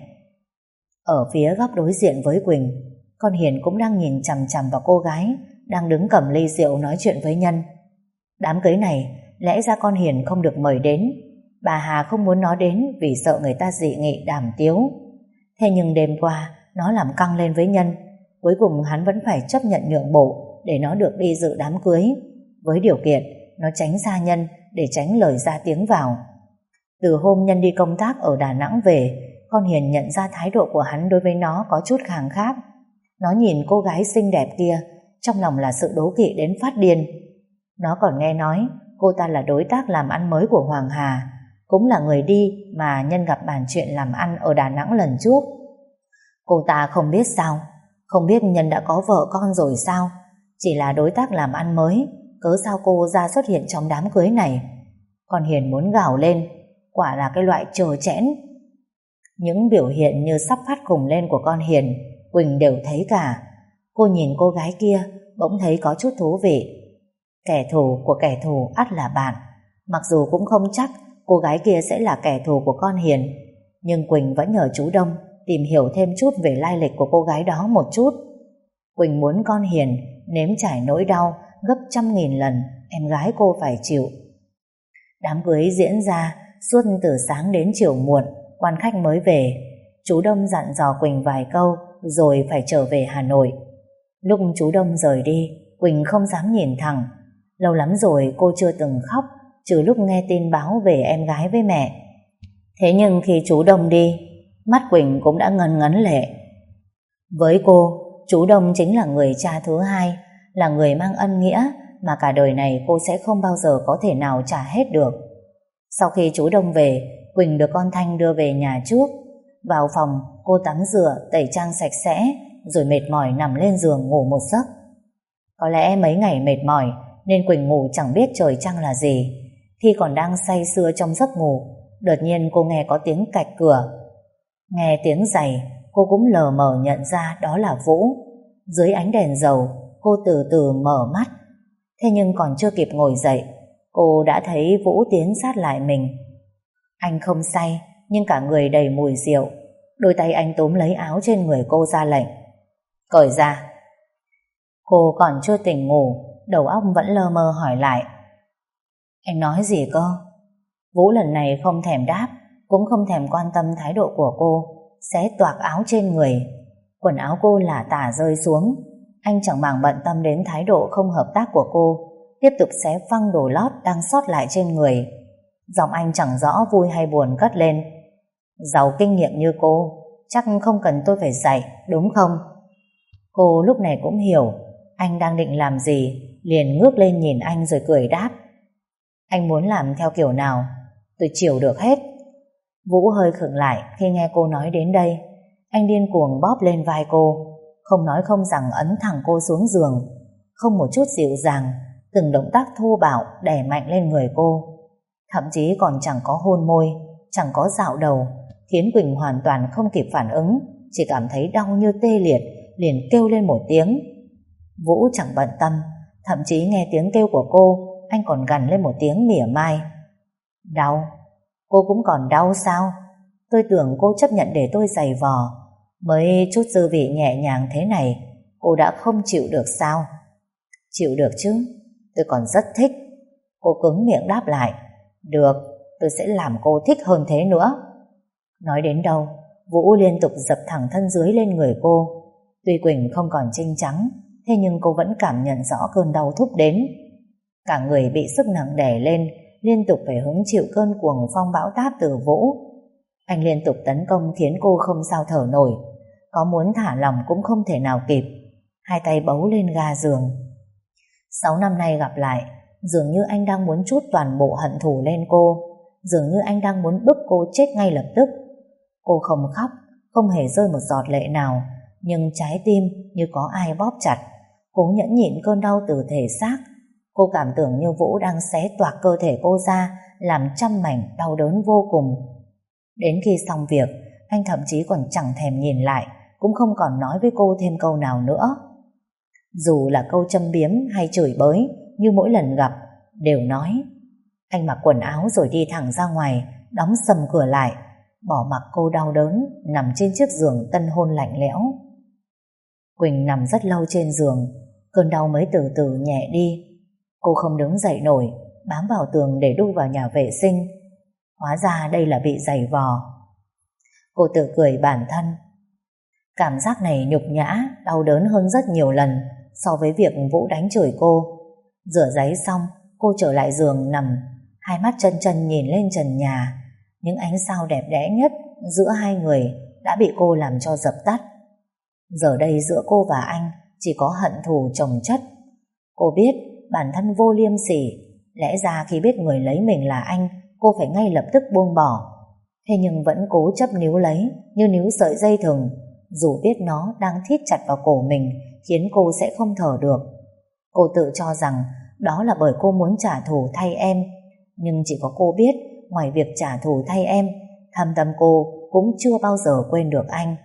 Ở phía góc đối diện với Quỳnh, con Hiền cũng đang nhìn chằm chằm vào cô gái đang đứng cầm ly rượu nói chuyện với Nhân. Đám cưới này lẽ ra con Hiền không được mời đến. Bà Hà không muốn nó đến vì sợ người ta dị nghị đàm tiếu. Thế nhưng đêm qua nó làm căng lên với Nhân. Cuối cùng hắn vẫn phải chấp nhận nhượng bộ để nó được đi dự đám cưới, với điều kiện nó tránh xa Nhân để tránh lời ra tiếng vào. Từ hôm Nhân đi công tác ở Đà Nẵng về, con Hiền nhận ra thái độ của hắn đối với nó có chút khàng khác. Nó nhìn cô gái xinh đẹp kia, trong lòng là sự đố kỵ đến phát điên. Nó còn nghe nói cô ta là đối tác làm ăn mới của Hoàng Hà, cũng là người đi mà Nhân gặp bàn chuyện làm ăn ở Đà Nẵng lần trước. Cô ta không biết sao, không biết Nhân đã có vợ con rồi sao? Chỉ là đối tác làm ăn mới, cớ sao cô ra xuất hiện trong đám cưới này? Con Hiền muốn gào lên, quả là cái loại trơ trẽn. Những biểu hiện như sắp phát khùng lên của con Hiền, Quỳnh đều thấy cả. Cô nhìn cô gái kia, bỗng thấy có chút thú vị. Kẻ thù của kẻ thù ắt là bạn. Mặc dù cũng không chắc cô gái kia sẽ là kẻ thù của con Hiền, nhưng Quỳnh vẫn nhờ chú Đông tìm hiểu thêm chút về lai lịch của cô gái đó một chút. Quỳnh muốn con Hiền nếm trải nỗi đau gấp trăm nghìn lần em gái cô phải chịu. Đám cưới diễn ra suốt từ sáng đến chiều muộn, quan khách mới về. Chú Đông dặn dò Quỳnh vài câu rồi phải trở về Hà Nội. Lúc chú Đông rời đi, Quỳnh không dám nhìn thẳng. Lâu lắm rồi cô chưa từng khóc, trừ lúc nghe tin báo về em gái với mẹ. Thế nhưng khi chú Đông đi, mắt Quỳnh cũng đã ngấn ngấn lệ. Với cô, chú Đông chính là người cha thứ hai, là người mang ân nghĩa mà cả đời này cô sẽ không bao giờ có thể nào trả hết được. Sau khi chú Đông về, Quỳnh được con Thanh đưa về nhà trước. Vào phòng, cô tắm rửa, tẩy trang sạch sẽ, rồi mệt mỏi nằm lên giường ngủ một giấc. Có lẽ mấy ngày mệt mỏi nên Quỳnh ngủ chẳng biết trời trăng là gì. Khi còn đang say sưa trong giấc ngủ, đột nhiên cô nghe có tiếng cạch cửa. Nghe tiếng giày, cô cũng lờ mờ nhận ra đó là Vũ. Dưới ánh đèn dầu, cô từ từ mở mắt. Thế nhưng còn chưa kịp ngồi dậy, cô đã thấy Vũ tiến sát lại mình. Anh không say, nhưng cả người đầy mùi rượu. Đôi tay anh túm lấy áo trên người cô ra lệnh: cởi ra. Cô còn chưa tỉnh ngủ, đầu óc vẫn lơ mơ hỏi lại: anh nói gì cơ? Vũ lần này không thèm đáp, cũng không thèm quan tâm thái độ của cô, xé toạc áo trên người. Quần áo cô lả tả rơi xuống. Anh chẳng màng bận tâm đến thái độ không hợp tác của cô, tiếp tục xé phăng đồ lót đang sót lại trên người. Giọng anh chẳng rõ vui hay buồn cất lên: giàu kinh nghiệm như cô, chắc không cần tôi phải dạy, đúng không? Cô lúc này cũng hiểu anh đang định làm gì, liền ngước lên nhìn anh rồi cười đáp: anh muốn làm theo kiểu nào, tôi chiều được hết. Vũ hơi khựng lại khi nghe cô nói đến đây. Anh điên cuồng bóp lên vai cô, không nói không rằng ấn thẳng cô xuống giường, không một chút dịu dàng, từng động tác thô bạo đè mạnh lên người cô. Thậm chí còn chẳng có hôn môi, chẳng có dạo đầu, khiến Quỳnh hoàn toàn không kịp phản ứng, chỉ cảm thấy đau như tê liệt, liền kêu lên một tiếng. Vũ chẳng bận tâm, thậm chí nghe tiếng kêu của cô, anh còn gằn lên một tiếng mỉa mai: đau? Cô cũng còn đau sao? Tôi tưởng cô chấp nhận để tôi giày vò, mới chút dư vị nhẹ nhàng thế này, cô đã không chịu được sao? Chịu được chứ, tôi còn rất thích. Cô cứng miệng đáp lại: được, tôi sẽ làm cô thích hơn thế nữa. Nói đến đâu, Vũ liên tục dập thẳng thân dưới lên người cô. Tuy Quỳnh không còn trinh trắng, thế nhưng cô vẫn cảm nhận rõ cơn đau thúc đến. Cả người bị sức nặng đè lên, liên tục phải hứng chịu cơn cuồng phong bão táp từ Vũ. Anh liên tục tấn công khiến cô không sao thở nổi, có muốn thả lỏng cũng không thể nào kịp. Hai tay bấu lên ga giường. Sáu năm nay gặp lại, dường như anh đang muốn trút toàn bộ hận thù lên cô, dường như anh đang muốn bức cô chết ngay lập tức. Cô không khóc, không hề rơi một giọt lệ nào, nhưng trái tim như có ai bóp chặt. Cố nhẫn nhịn cơn đau từ thể xác. Cô cảm tưởng như Vũ đang xé toạc cơ thể cô ra, làm trăm mảnh đau đớn vô cùng. Đến khi xong việc, anh thậm chí còn chẳng thèm nhìn lại, cũng không còn nói với cô thêm câu nào nữa. Dù là câu châm biếm hay chửi bới, như mỗi lần gặp đều nói. Anh mặc quần áo rồi đi thẳng ra ngoài, đóng sầm cửa lại, bỏ mặc cô đau đớn nằm trên chiếc giường tân hôn lạnh lẽo. Quỳnh nằm rất lâu trên giường, cơn đau mới từ từ nhẹ đi. Cô không đứng dậy nổi, bám vào tường để đu vào nhà vệ sinh. Hóa ra đây là bị giày vò. Cô tự cười bản thân. Cảm giác này nhục nhã, đau đớn hơn rất nhiều lần so với việc Vũ đánh chửi cô. Rửa giấy xong, cô trở lại giường nằm, hai mắt chân chân nhìn lên trần nhà. Những ánh sao đẹp đẽ nhất giữa hai người đã bị cô làm cho dập tắt. Giờ đây giữa cô và anh chỉ có hận thù chồng chất. Cô biết bản thân vô liêm sỉ. Lẽ ra khi biết người lấy mình là anh, cô phải ngay lập tức buông bỏ. Thế nhưng vẫn cố chấp níu lấy, như níu sợi dây thừng, dù biết nó đang thít chặt vào cổ mình, khiến cô sẽ không thở được. Cô tự cho rằng đó là bởi cô muốn trả thù thay em. Nhưng chỉ có cô biết, ngoài việc trả thù thay em, thâm tâm cô cũng chưa bao giờ quên được anh.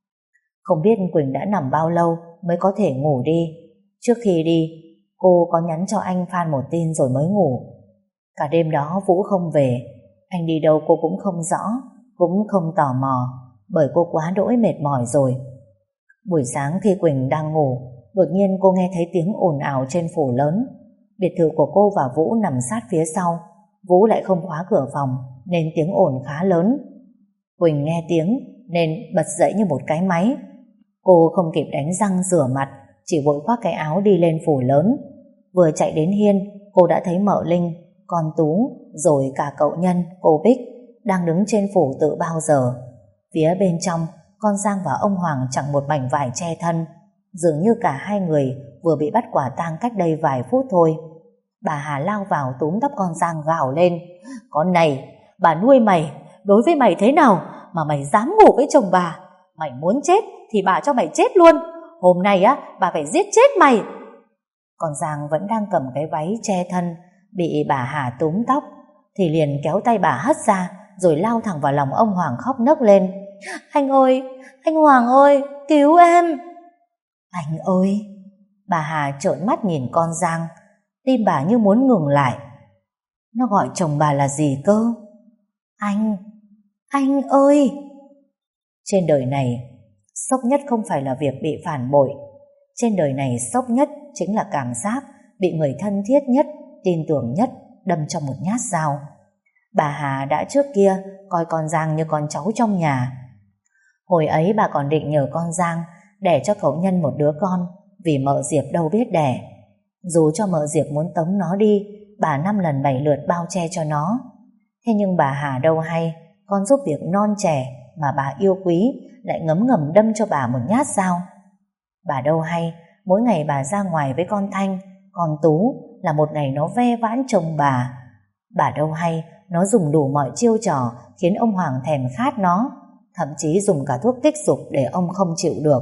Không biết Quỳnh đã nằm bao lâu mới có thể ngủ đi. Trước khi đi, cô có nhắn cho anh Phan một tin rồi mới ngủ. Cả đêm đó Vũ không về, anh đi đâu cô cũng không rõ, cũng không tò mò, bởi cô quá đỗi mệt mỏi rồi. Buổi sáng khi Quỳnh đang ngủ, đột nhiên cô nghe thấy tiếng ồn ào trên phủ lớn. Biệt thự của cô và Vũ nằm sát phía sau. Vũ lại không khóa cửa phòng nên tiếng ồn khá lớn. Quỳnh nghe tiếng nên bật dậy như một cái máy. Cô không kịp đánh răng rửa mặt, chỉ vội khoác cái áo đi lên phủ lớn. Vừa chạy đến hiên, cô đã thấy mợ Linh, con Tú, rồi cả cậu Nhân, cô Bích đang đứng trên phủ tự bao giờ. Phía bên trong, con Giang và ông Hoàng chẳng một mảnh vải che thân, dường như cả hai người vừa bị bắt quả tang cách đây vài phút thôi. Bà Hà lao vào túm tóc con Giang gào lên: "Con này, bà nuôi mày, đối với mày thế nào mà mày dám ngủ với chồng bà? Mày muốn chết thì bà cho mày chết luôn. Hôm nay á, bà phải giết chết mày." Con Giang vẫn đang cầm cái váy che thân, bị bà Hà túm tóc thì liền kéo tay bà hất ra, rồi lao thẳng vào lòng ông Hoàng khóc nấc lên: "Anh ơi, anh Hoàng ơi, cứu em!" "Anh ơi!" Bà Hà trợn mắt nhìn con Giang, tim bà như muốn ngừng lại. Nó gọi chồng bà là gì cơ? Anh, anh ơi! Trên đời này, sốc nhất không phải là việc bị phản bội. Trên đời này sốc nhất chính là cảm giác bị người thân thiết nhất, tin tưởng nhất đâm cho một nhát dao. Bà Hà đã trước kia coi con Giang như con cháu trong nhà. Hồi ấy bà còn định nhờ con Giang đẻ cho cậu Nhân một đứa con, vì mợ Diệp đâu biết đẻ. Dù cho mợ Diệp muốn tống nó đi, bà năm lần bảy lượt bao che cho nó. Thế nhưng bà Hà đâu hay, con giúp việc non trẻ mà bà yêu quý lại ngấm ngầm đâm cho bà một nhát dao. Bà đâu hay, mỗi ngày bà ra ngoài với con Thanh, con Tú là một ngày nó ve vãn chồng bà. Bà đâu hay, nó dùng đủ mọi chiêu trò khiến ông Hoàng thèm khát nó, thậm chí dùng cả thuốc tích dục để ông không chịu được.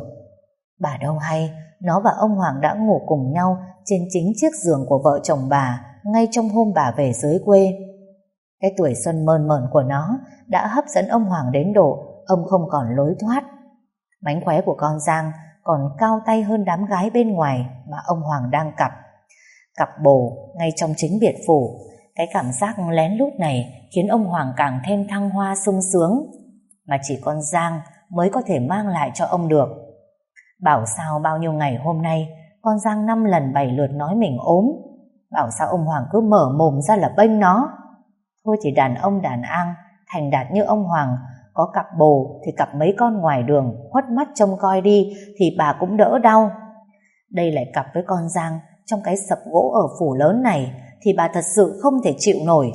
Bà đâu hay, nó và ông Hoàng đã ngủ cùng nhau trên chính chiếc giường của vợ chồng bà ngay trong hôm bà về dưới quê. Cái tuổi xuân mơn mởn của nó đã hấp dẫn ông Hoàng đến độ ông không còn lối thoát. Mánh khóe của con Giang còn cao tay hơn đám gái bên ngoài mà ông Hoàng đang cặp. Cặp bồ ngay trong chính biệt phủ. Cái cảm giác lén lút này khiến ông Hoàng càng thêm thăng hoa sung sướng, mà chỉ con Giang mới có thể mang lại cho ông được. Bảo sao bao nhiêu ngày hôm nay con Giang năm lần bảy lượt nói mình ốm. Bảo sao ông Hoàng cứ mở mồm ra là bênh nó. Thôi thì đàn ông đàn an thành đạt như ông Hoàng, có cặp bồ thì cặp mấy con ngoài đường khuất mắt trông coi đi thì bà cũng đỡ đau. Đây lại cặp với con Giang trong cái sập gỗ ở phủ lớn này thì bà thật sự không thể chịu nổi.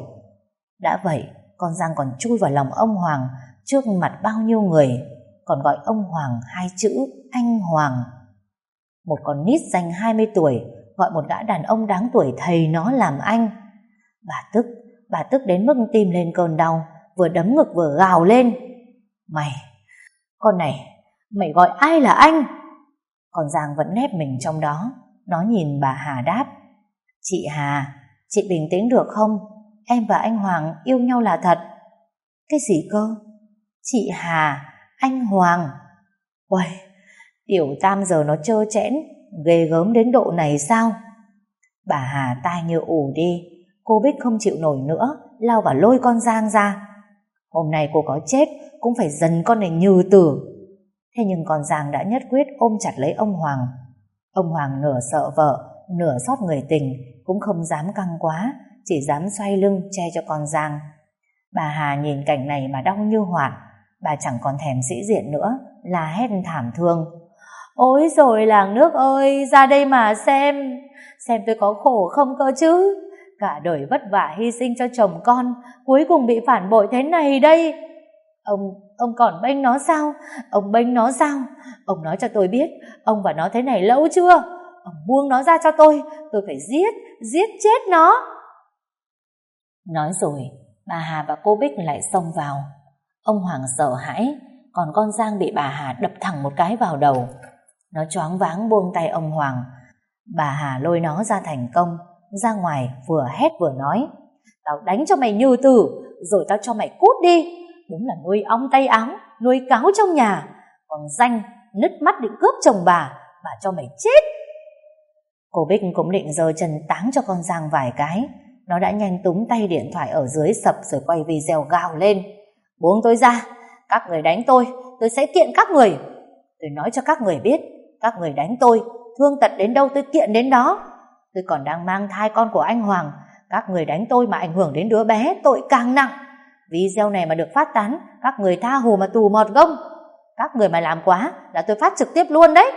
Đã vậy, con Giang còn chui vào lòng ông Hoàng trước mặt bao nhiêu người, còn gọi ông Hoàng hai chữ anh Hoàng. Một con nít danh hai mươi tuổi gọi một gã đàn ông đáng tuổi thầy nó làm anh. Bà tức, bà tức đến mức tim lên cơn đau, vừa đấm ngực vừa gào lên: Mày, con này, mày gọi ai là anh? Con Giang vẫn nép mình trong đó. Nó nhìn bà Hà đáp: Chị Hà, chị bình tĩnh được không? Em và anh Hoàng yêu nhau là thật. Cái gì cơ? Chị Hà, anh Hoàng. Uầy, tiểu tam giờ nó trơ trẽn, ghê gớm đến độ này sao? Bà Hà tai như ù đi. Cô Bích không chịu nổi nữa, lao vào lôi con Giang ra. Hôm nay cô có chết cũng phải dần con này như tử. Thế nhưng con Giang đã nhất quyết ôm chặt lấy ông Hoàng. Ông Hoàng nửa sợ vợ, nửa xót người tình, cũng không dám căng quá, chỉ dám xoay lưng che cho con Giang. Bà Hà nhìn cảnh này mà đau như hoạn. Bà chẳng còn thèm sĩ diện nữa, la hét thảm thương: Ôi rồi làng nước ơi, ra đây mà xem, xem tôi có khổ không cơ chứ. Cả đời vất vả hy sinh cho chồng con, cuối cùng bị phản bội thế này đây. Ông, ông còn bênh nó sao? Ông bênh nó sao? Ông nói cho tôi biết, ông và nó thế này lâu chưa? Ông buông nó ra cho tôi, tôi phải giết, giết chết nó. Nói rồi, bà Hà và cô Bích lại xông vào. Ông Hoàng sợ hãi, còn con Giang bị bà Hà đập thẳng một cái vào đầu. Nó choáng váng buông tay ông Hoàng. Bà Hà lôi nó ra thành công, ra ngoài vừa hét vừa nói: Tao đánh cho mày như tử, rồi tao cho mày cút đi. Đúng là nuôi ong tay áo, nuôi cáo trong nhà. Còn danh, nứt mắt định cướp chồng bà, bà cho mày chết. Cô Bích cũng định giơ chân táng cho con Giang vài cái. Nó đã nhanh túm tay điện thoại ở dưới sập rồi quay video gào lên: Buông tôi ra, các người đánh tôi, tôi sẽ kiện các người. Tôi nói cho các người biết, các người đánh tôi, thương tật đến đâu tôi kiện đến đó. Tôi còn đang mang thai con của anh Hoàng, các người đánh tôi mà ảnh hưởng đến đứa bé, tội càng nặng. Video này mà được phát tán, các người tha hồ mà tù mọt gông. Các người mà làm quá là tôi phát trực tiếp luôn đấy.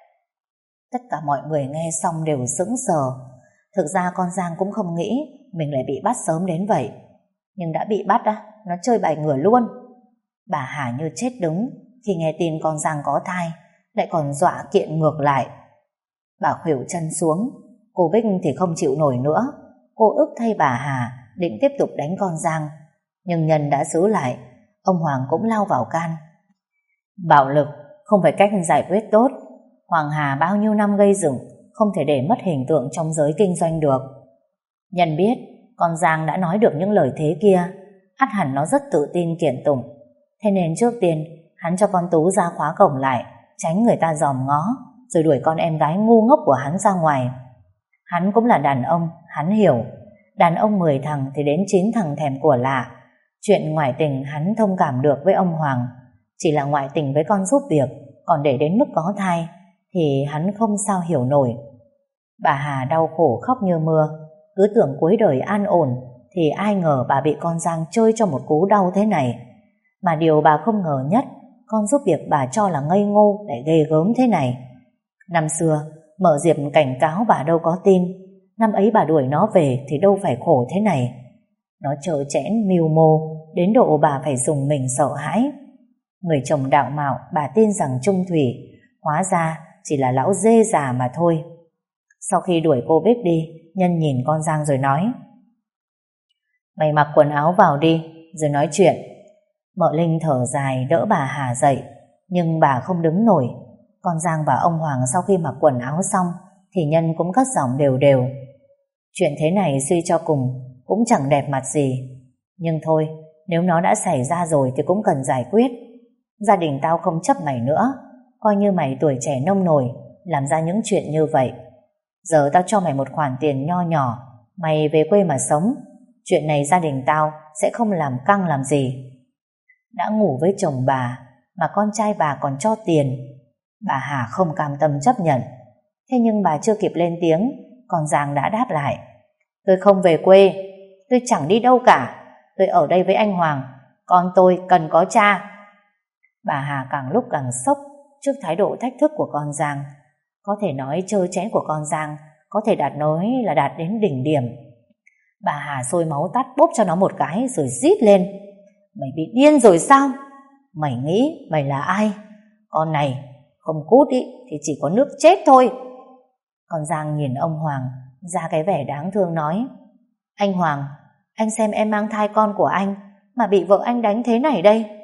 Tất cả mọi người nghe xong đều sững sờ. Thực ra con Giang cũng không nghĩ mình lại bị bắt sớm đến vậy. Nhưng đã bị bắt á, nó chơi bài ngửa luôn. Bà Hà như chết đứng khi nghe tin con Giang có thai, lại còn dọa kiện ngược lại. Bà khuỷu chân xuống. Cô Bích thì không chịu nổi nữa. Cô ức thay bà Hà, định tiếp tục đánh con Giang. Nhưng Nhân đã giữ lại. Ông Hoàng cũng lao vào can. Bạo lực không phải cách giải quyết tốt. Hoàng Hà bao nhiêu năm gây dựng, không thể để mất hình tượng trong giới kinh doanh được. Nhân biết con Giang đã nói được những lời thế kia, ắt hẳn nó rất tự tin kiện tụng. Thế nên trước tiên hắn cho con Tú ra khóa cổng lại, tránh người ta dòm ngó, rồi đuổi con em gái ngu ngốc của hắn ra ngoài. Hắn cũng là đàn ông, hắn hiểu. Đàn ông mười thằng thì đến chín thằng thèm của lạ. Chuyện ngoại tình hắn thông cảm được với ông Hoàng. Chỉ là ngoại tình với con giúp việc, còn để đến mức có thai thì hắn không sao hiểu nổi. Bà Hà đau khổ khóc như mưa. Cứ tưởng cuối đời an ổn, thì ai ngờ bà bị con Giang chơi cho một cú đau thế này. Mà điều bà không ngờ nhất, con giúp việc bà cho là ngây ngô lại ghê gớm thế này. Năm xưa Mợ Diệp cảnh cáo bà đâu có tin. Năm ấy bà đuổi nó về thì đâu phải khổ thế này. Nó trơ trẽn mưu mô đến độ bà phải dùng mình sợ hãi. Người chồng đạo mạo bà tin rằng trung thủy, hóa ra chỉ là lão dê già mà thôi. Sau khi đuổi cô Bích đi, Nhân nhìn con Giang rồi nói: Mày mặc quần áo vào đi, rồi nói chuyện. Mợ Linh thở dài đỡ bà Hà dậy, nhưng bà không đứng nổi. Con Giang và ông Hoàng sau khi mặc quần áo xong thì Nhân cũng cất giọng đều đều: Chuyện thế này suy cho cùng cũng chẳng đẹp mặt gì. Nhưng thôi, nếu nó đã xảy ra rồi thì cũng cần giải quyết. Gia đình tao không chấp mày nữa. Coi như mày tuổi trẻ nông nổi, làm ra những chuyện như vậy. Giờ tao cho mày một khoản tiền nho nhỏ, mày về quê mà sống. Chuyện này gia đình tao sẽ không làm căng làm gì. Đã ngủ với chồng bà mà con trai bà còn cho tiền. Bà Hà không cam tâm chấp nhận. Thế nhưng bà chưa kịp lên tiếng, con Giang đã đáp lại: Tôi không về quê, tôi chẳng đi đâu cả. Tôi ở đây với anh Hoàng. Con tôi cần có cha. Bà Hà càng lúc càng sốc trước thái độ thách thức của con Giang. Có thể nói trơ trẽn của con Giang có thể đạt nói là đạt đến đỉnh điểm. Bà Hà sôi máu tắt bóp cho nó một cái rồi rít lên: Mày bị điên rồi sao? Mày nghĩ mày là ai? Con này không cút ý, thì chỉ có nước chết thôi. Con Giang nhìn ông Hoàng ra cái vẻ đáng thương nói: Anh Hoàng, anh xem em mang thai con của anh mà bị vợ anh đánh thế này đây.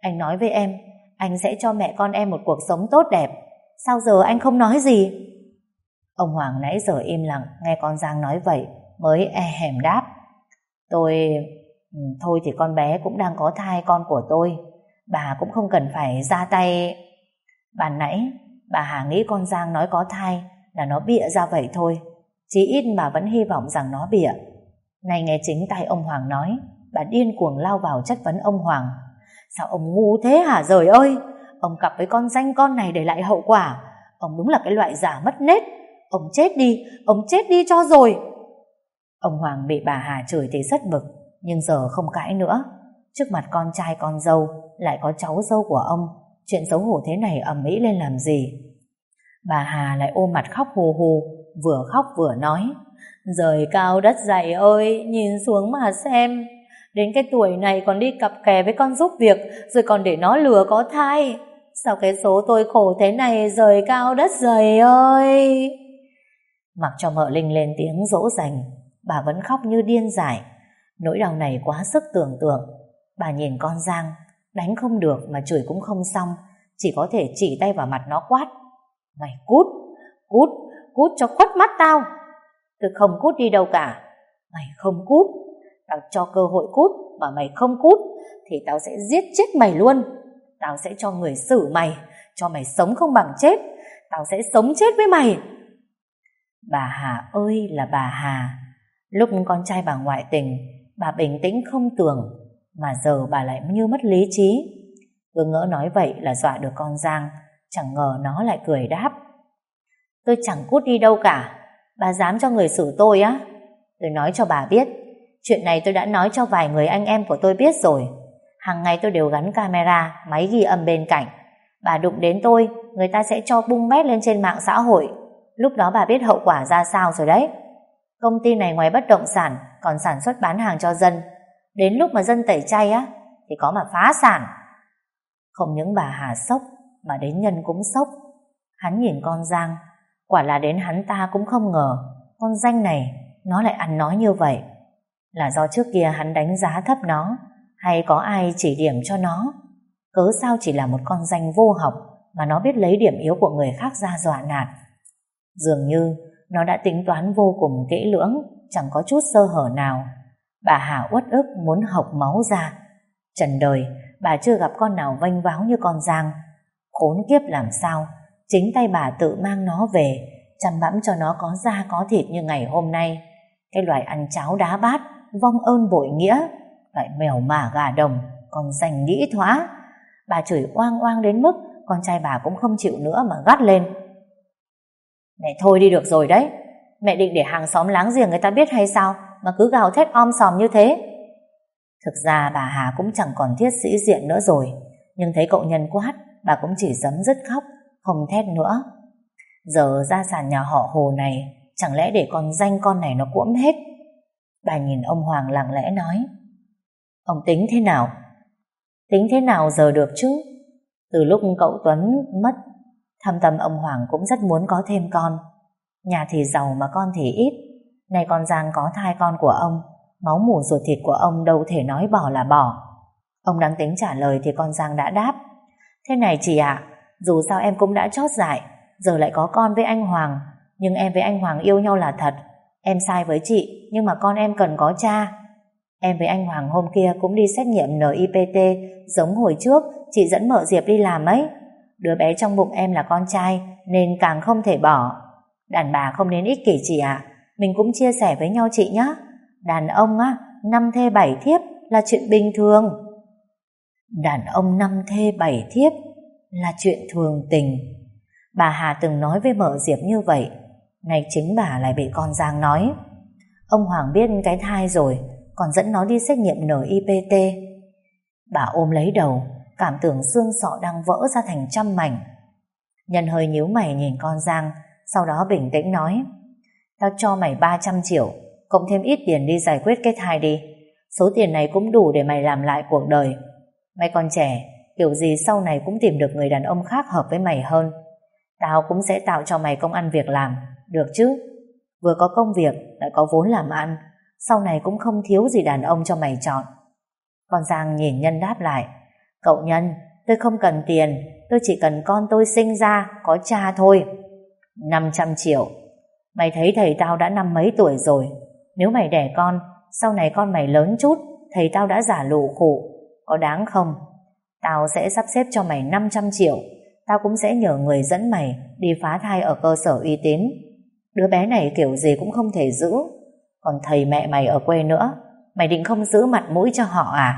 Anh nói với em, anh sẽ cho mẹ con em một cuộc sống tốt đẹp. Sao giờ anh không nói gì? Ông Hoàng nãy giờ im lặng, nghe con Giang nói vậy mới e hèm đáp. Tôi... Ừ, thôi thì con bé cũng đang có thai con của tôi, bà cũng không cần phải ra tay. Ban nãy bà Hà nghĩ con Giang nói có thai là nó bịa ra vậy thôi, chí ít bà vẫn hy vọng rằng nó bịa. Nay nghe chính tay ông Hoàng nói, bà điên cuồng lao vào chất vấn ông Hoàng. Sao ông ngu thế hả giời ơi? Ông cặp với con danh con này để lại hậu quả. Ông đúng là cái loại giả mất nết. Ông chết đi, ông chết đi cho rồi. Ông Hoàng bị bà Hà chửi thì rất bực, nhưng giờ không cãi nữa. Trước mặt con trai con dâu, lại có cháu dâu của ông, chuyện xấu hổ thế này ầm ĩ lên làm gì? Bà Hà lại ôm mặt khóc hù hù, vừa khóc vừa nói. Trời cao đất dày ơi, nhìn xuống mà xem. Đến cái tuổi này còn đi cặp kè với con giúp việc, rồi còn để nó lừa có thai. Sao cái số tôi khổ thế này, trời cao đất dày ơi. Mặc cho mợ Linh lên tiếng dỗ dành, bà vẫn khóc như điên dại. Nỗi đau này quá sức tưởng tượng. Bà nhìn con Giang, đánh không được mà chửi cũng không xong, chỉ có thể chỉ tay vào mặt nó quát. Mày cút, cút, cút cho khuất mắt tao. Tôi không cút đi đâu cả. Mày không cút, tao cho cơ hội cút, mà mày không cút thì tao sẽ giết chết mày luôn. Tao sẽ cho người xử mày, cho mày sống không bằng chết. Tao sẽ sống chết với mày. Bà Hà ơi là bà Hà. Lúc con trai bà ngoại tình, bà bình tĩnh không tưởng, mà giờ bà lại như mất lý trí. Cứ ngỡ nói vậy là dọa được con Giang, chẳng ngờ nó lại cười đáp. Tôi chẳng cút đi đâu cả. Bà dám cho người xử tôi á? Tôi nói cho bà biết, chuyện này tôi đã nói cho vài người anh em của tôi biết rồi. Hàng ngày tôi đều gắn camera, máy ghi âm bên cạnh. Bà đụng đến tôi, người ta sẽ cho bung bét lên trên mạng xã hội. Lúc đó bà biết hậu quả ra sao rồi đấy. Công ty này ngoài bất động sản còn sản xuất bán hàng cho dân. Đến lúc mà dân tẩy chay á thì có mà phá sản. Không những bà Hà sốc mà đến Nhân cũng sốc. Hắn nhìn con Giang, quả là đến hắn ta cũng không ngờ con danh này nó lại ăn nói như vậy. Là do trước kia hắn đánh giá thấp nó, hay có ai chỉ điểm cho nó? Cớ sao chỉ là một con danh vô học mà nó biết lấy điểm yếu của người khác ra dọa nạt? Dường như nó đã tính toán vô cùng kỹ lưỡng, chẳng có chút sơ hở nào. Bà Hà uất ức muốn hộc máu ra. Trần đời bà chưa gặp con nào vênh váo như con Giang. Khốn kiếp làm sao chính tay bà tự mang nó về, chăm bẵm cho nó có da có thịt như ngày hôm nay. Cái loại ăn cháo đá bát, vong ơn bội nghĩa, loại mèo mả gà đồng, con danh nghĩ thoá. Bà chửi oang oang đến mức con trai bà cũng không chịu nữa mà gắt lên. Mẹ thôi đi được rồi đấy. Mẹ định để hàng xóm láng giềng người ta biết hay sao mà cứ gào thét om sòm như thế? Thực ra bà Hà cũng chẳng còn thiết sĩ diện nữa rồi, nhưng thấy cậu Nhân quát, bà cũng chỉ giấm dứt khóc, không thét nữa. Giờ gia sản nhà họ Hồ này chẳng lẽ để con danh con này nó cuỗm hết? Bà nhìn ông Hoàng lặng lẽ nói. Ông tính thế nào? Tính thế nào giờ được chứ? Từ lúc cậu Tuấn mất, thâm tâm ông Hoàng cũng rất muốn có thêm con. Nhà thì giàu mà con thì ít. Nay con Giang có thai con của ông, máu mủ ruột thịt của ông đâu thể nói bỏ là bỏ. Ông đang tính trả lời thì con Giang đã đáp. Thế này chị ạ, dù sao em cũng đã chót dại, giờ lại có con với anh Hoàng. Nhưng em với anh Hoàng yêu nhau là thật. Em sai với chị, nhưng mà con em cần có cha. Em với anh Hoàng hôm kia cũng đi xét nghiệm en i pê tê, giống hồi trước chị dẫn mợ Diệp đi làm ấy. Đứa bé trong bụng em là con trai, nên càng không thể bỏ. Đàn bà không nên ích kỷ chị ạ. Mình cũng chia sẻ với nhau chị nhé. Đàn ông á, năm thê bảy thiếp là chuyện bình thường. Đàn ông năm thê bảy thiếp là chuyện thường tình. Bà Hà từng nói với mợ Diệp như vậy. Nay chính bà lại bị con Giang nói. Ông Hoàng biết cái thai rồi, còn dẫn nó đi xét nghiệm en i pê tê. Bà ôm lấy đầu, cảm tưởng xương sọ đang vỡ ra thành trăm mảnh. Nhân hơi nhíu mày nhìn con Giang, sau đó bình tĩnh nói. Tao cho mày ba trăm triệu, cộng thêm ít tiền đi giải quyết cái thai đi. Số tiền này cũng đủ để mày làm lại cuộc đời. Mày còn trẻ, kiểu gì sau này cũng tìm được người đàn ông khác hợp với mày hơn. Tao cũng sẽ tạo cho mày công ăn việc làm, được chứ? Vừa có công việc, lại có vốn làm ăn, sau này cũng không thiếu gì đàn ông cho mày chọn. Con Giang nhìn Nhân đáp lại. Cậu Nhân, tôi không cần tiền, tôi chỉ cần con tôi sinh ra có cha thôi. Năm trăm triệu. Mày thấy thầy tao đã năm mấy tuổi rồi, nếu mày đẻ con, sau này con mày lớn chút, thầy tao đã giả lụ khụ, có đáng không? Tao sẽ sắp xếp cho mày năm trăm triệu. Tao cũng sẽ nhờ người dẫn mày đi phá thai ở cơ sở uy tín. Đứa bé này kiểu gì cũng không thể giữ. Còn thầy mẹ mày ở quê nữa, mày định không giữ mặt mũi cho họ à?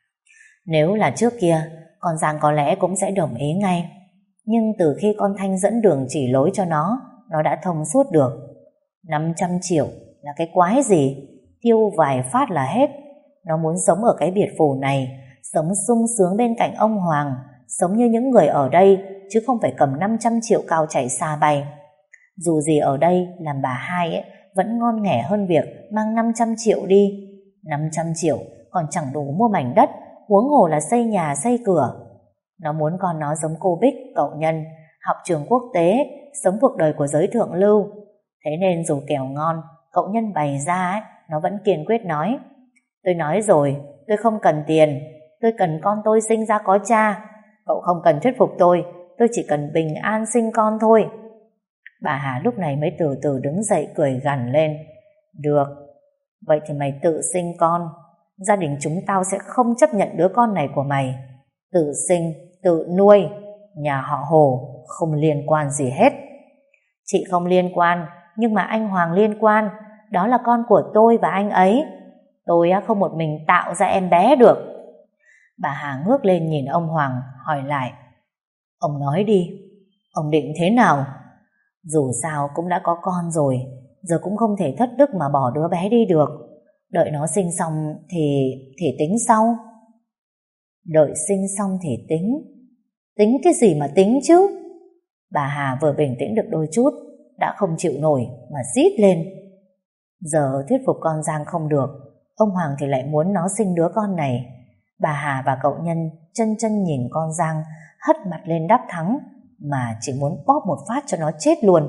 Nếu là trước kia, con Giang có lẽ cũng sẽ đồng ý ngay. Nhưng từ khi con Thanh dẫn đường chỉ lối cho nó, nó đã thông suốt được. Năm trăm triệu là cái quái gì? Tiêu vài phát là hết. Nó muốn sống ở cái biệt phủ này, sống sung sướng bên cạnh ông Hoàng, sống như những người ở đây, chứ không phải cầm năm trăm triệu cao chạy xa bay. Dù gì ở đây làm bà hai ấy, vẫn ngon nghẻ hơn việc mang năm trăm triệu đi. Năm trăm triệu còn chẳng đủ mua mảnh đất, huống hồ là xây nhà xây cửa. Nó muốn con nó giống cô Bích, cậu Nhân, học trường quốc tế, sống cuộc đời của giới thượng lưu. Thế nên dù kèo ngon cậu Nhân bày ra ấy, nó vẫn kiên quyết nói: tôi nói rồi, tôi không cần tiền, tôi cần con tôi sinh ra có cha. Cậu không cần thuyết phục tôi, tôi chỉ cần bình an sinh con thôi. Bà Hà lúc này mới từ từ đứng dậy cười gằn lên: được, vậy thì mày tự sinh con. Gia đình chúng tao sẽ không chấp nhận đứa con này của mày. Tự sinh, tự nuôi, nhà họ Hồ không liên quan gì hết. Chị không liên quan, nhưng mà anh Hoàng liên quan. Đó là con của tôi và anh ấy. Tôi không một mình tạo ra em bé được. Bà Hà ngước lên nhìn ông Hoàng, hỏi lại: ông nói đi, ông định thế nào? Dù sao cũng đã có con rồi, giờ cũng không thể thất đức mà bỏ đứa bé đi được. Đợi nó sinh xong thì thì tính sau. Đợi sinh xong thì tính? Tính cái gì mà tính chứ? Bà Hà vừa bình tĩnh được đôi chút, đã không chịu nổi mà rít lên. Giờ thuyết phục con Giang không được, ông Hoàng thì lại muốn nó sinh đứa con này. Bà Hà và cậu Nhân chân chân nhìn con Giang hất mặt lên đắc thắng, mà chỉ muốn bóp một phát cho nó chết luôn.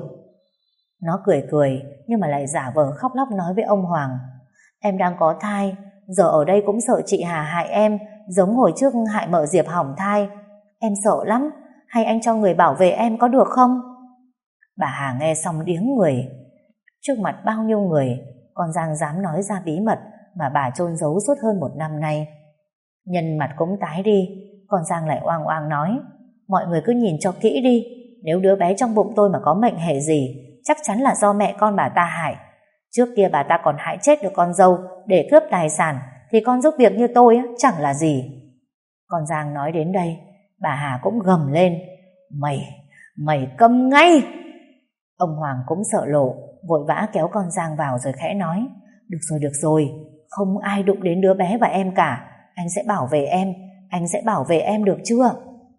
Nó cười cười nhưng mà lại giả vờ khóc lóc nói với ông Hoàng: em đang có thai, giờ ở đây cũng sợ chị Hà hại em, giống hồi trước hại mợ Diệp hỏng thai. Em sợ lắm, hay anh cho người bảo vệ em có được không? Bà Hà nghe xong điếng người. Trước mặt bao nhiêu người, con Giang dám nói ra bí mật mà bà chôn giấu suốt hơn một năm nay. Nhân mặt cũng tái đi, con Giang lại oang oang nói: mọi người cứ nhìn cho kỹ đi, nếu đứa bé trong bụng tôi mà có mệnh hệ gì, chắc chắn là do mẹ con bà ta hại. Trước kia bà ta còn hại chết được con dâu để cướp tài sản, thì con giúp việc như tôi chẳng là gì. Con Giang nói đến đây, bà Hà cũng gầm lên: Mày, mày câm ngay! Ông Hoàng cũng sợ lộ, vội vã kéo con Giang vào rồi khẽ nói: được rồi, được rồi, không ai đụng đến đứa bé và em cả. Anh sẽ bảo vệ em, anh sẽ bảo vệ em được chưa?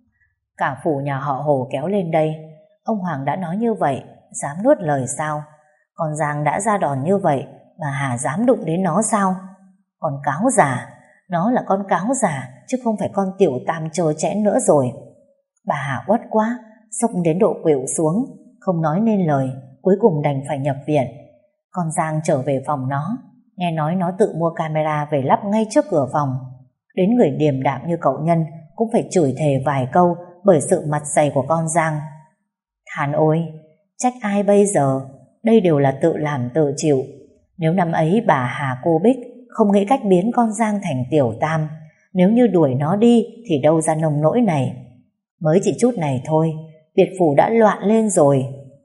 Cả phủ nhà họ Hồ kéo lên đây. Ông Hoàng đã nói như vậy, dám nuốt lời sao? Con Giang đã ra đòn như vậy mà Hà dám đụng đến nó sao? Con cáo già, nó là con cáo già chứ không phải con tiểu tam trơ chẽn nữa rồi. Bà Hà uất quá, sốc đến độ khuỵu xuống, không nói nên lời, cuối cùng đành phải nhập viện. Con Giang trở về phòng nó, nghe nói nó tự mua camera về lắp ngay trước cửa phòng. Đến người điềm đạm như cậu Nhân cũng phải chửi thề vài câu bởi sự mặt dày của con Giang. Than ôi, trách ai bây giờ, đây đều là tự làm tự chịu. Nếu năm ấy bà Hà cô Bích không nghĩ cách biến con Giang thành tiểu tam, nếu như đuổi nó đi thì đâu ra nông nỗi này. Mới chỉ chút này thôi, biệt phủ đã loạn lên rồi.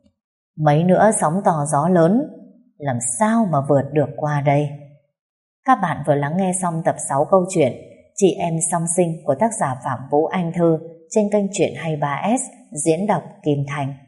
Mấy nữa sóng to gió lớn, làm sao mà vượt được qua đây? Các bạn vừa lắng nghe xong tập sáu câu chuyện Chị Em Song Sinh của tác giả Phạm Vũ Anh Thư trên kênh Chuyện hai mươi ba S diễn đọc Kim Thành.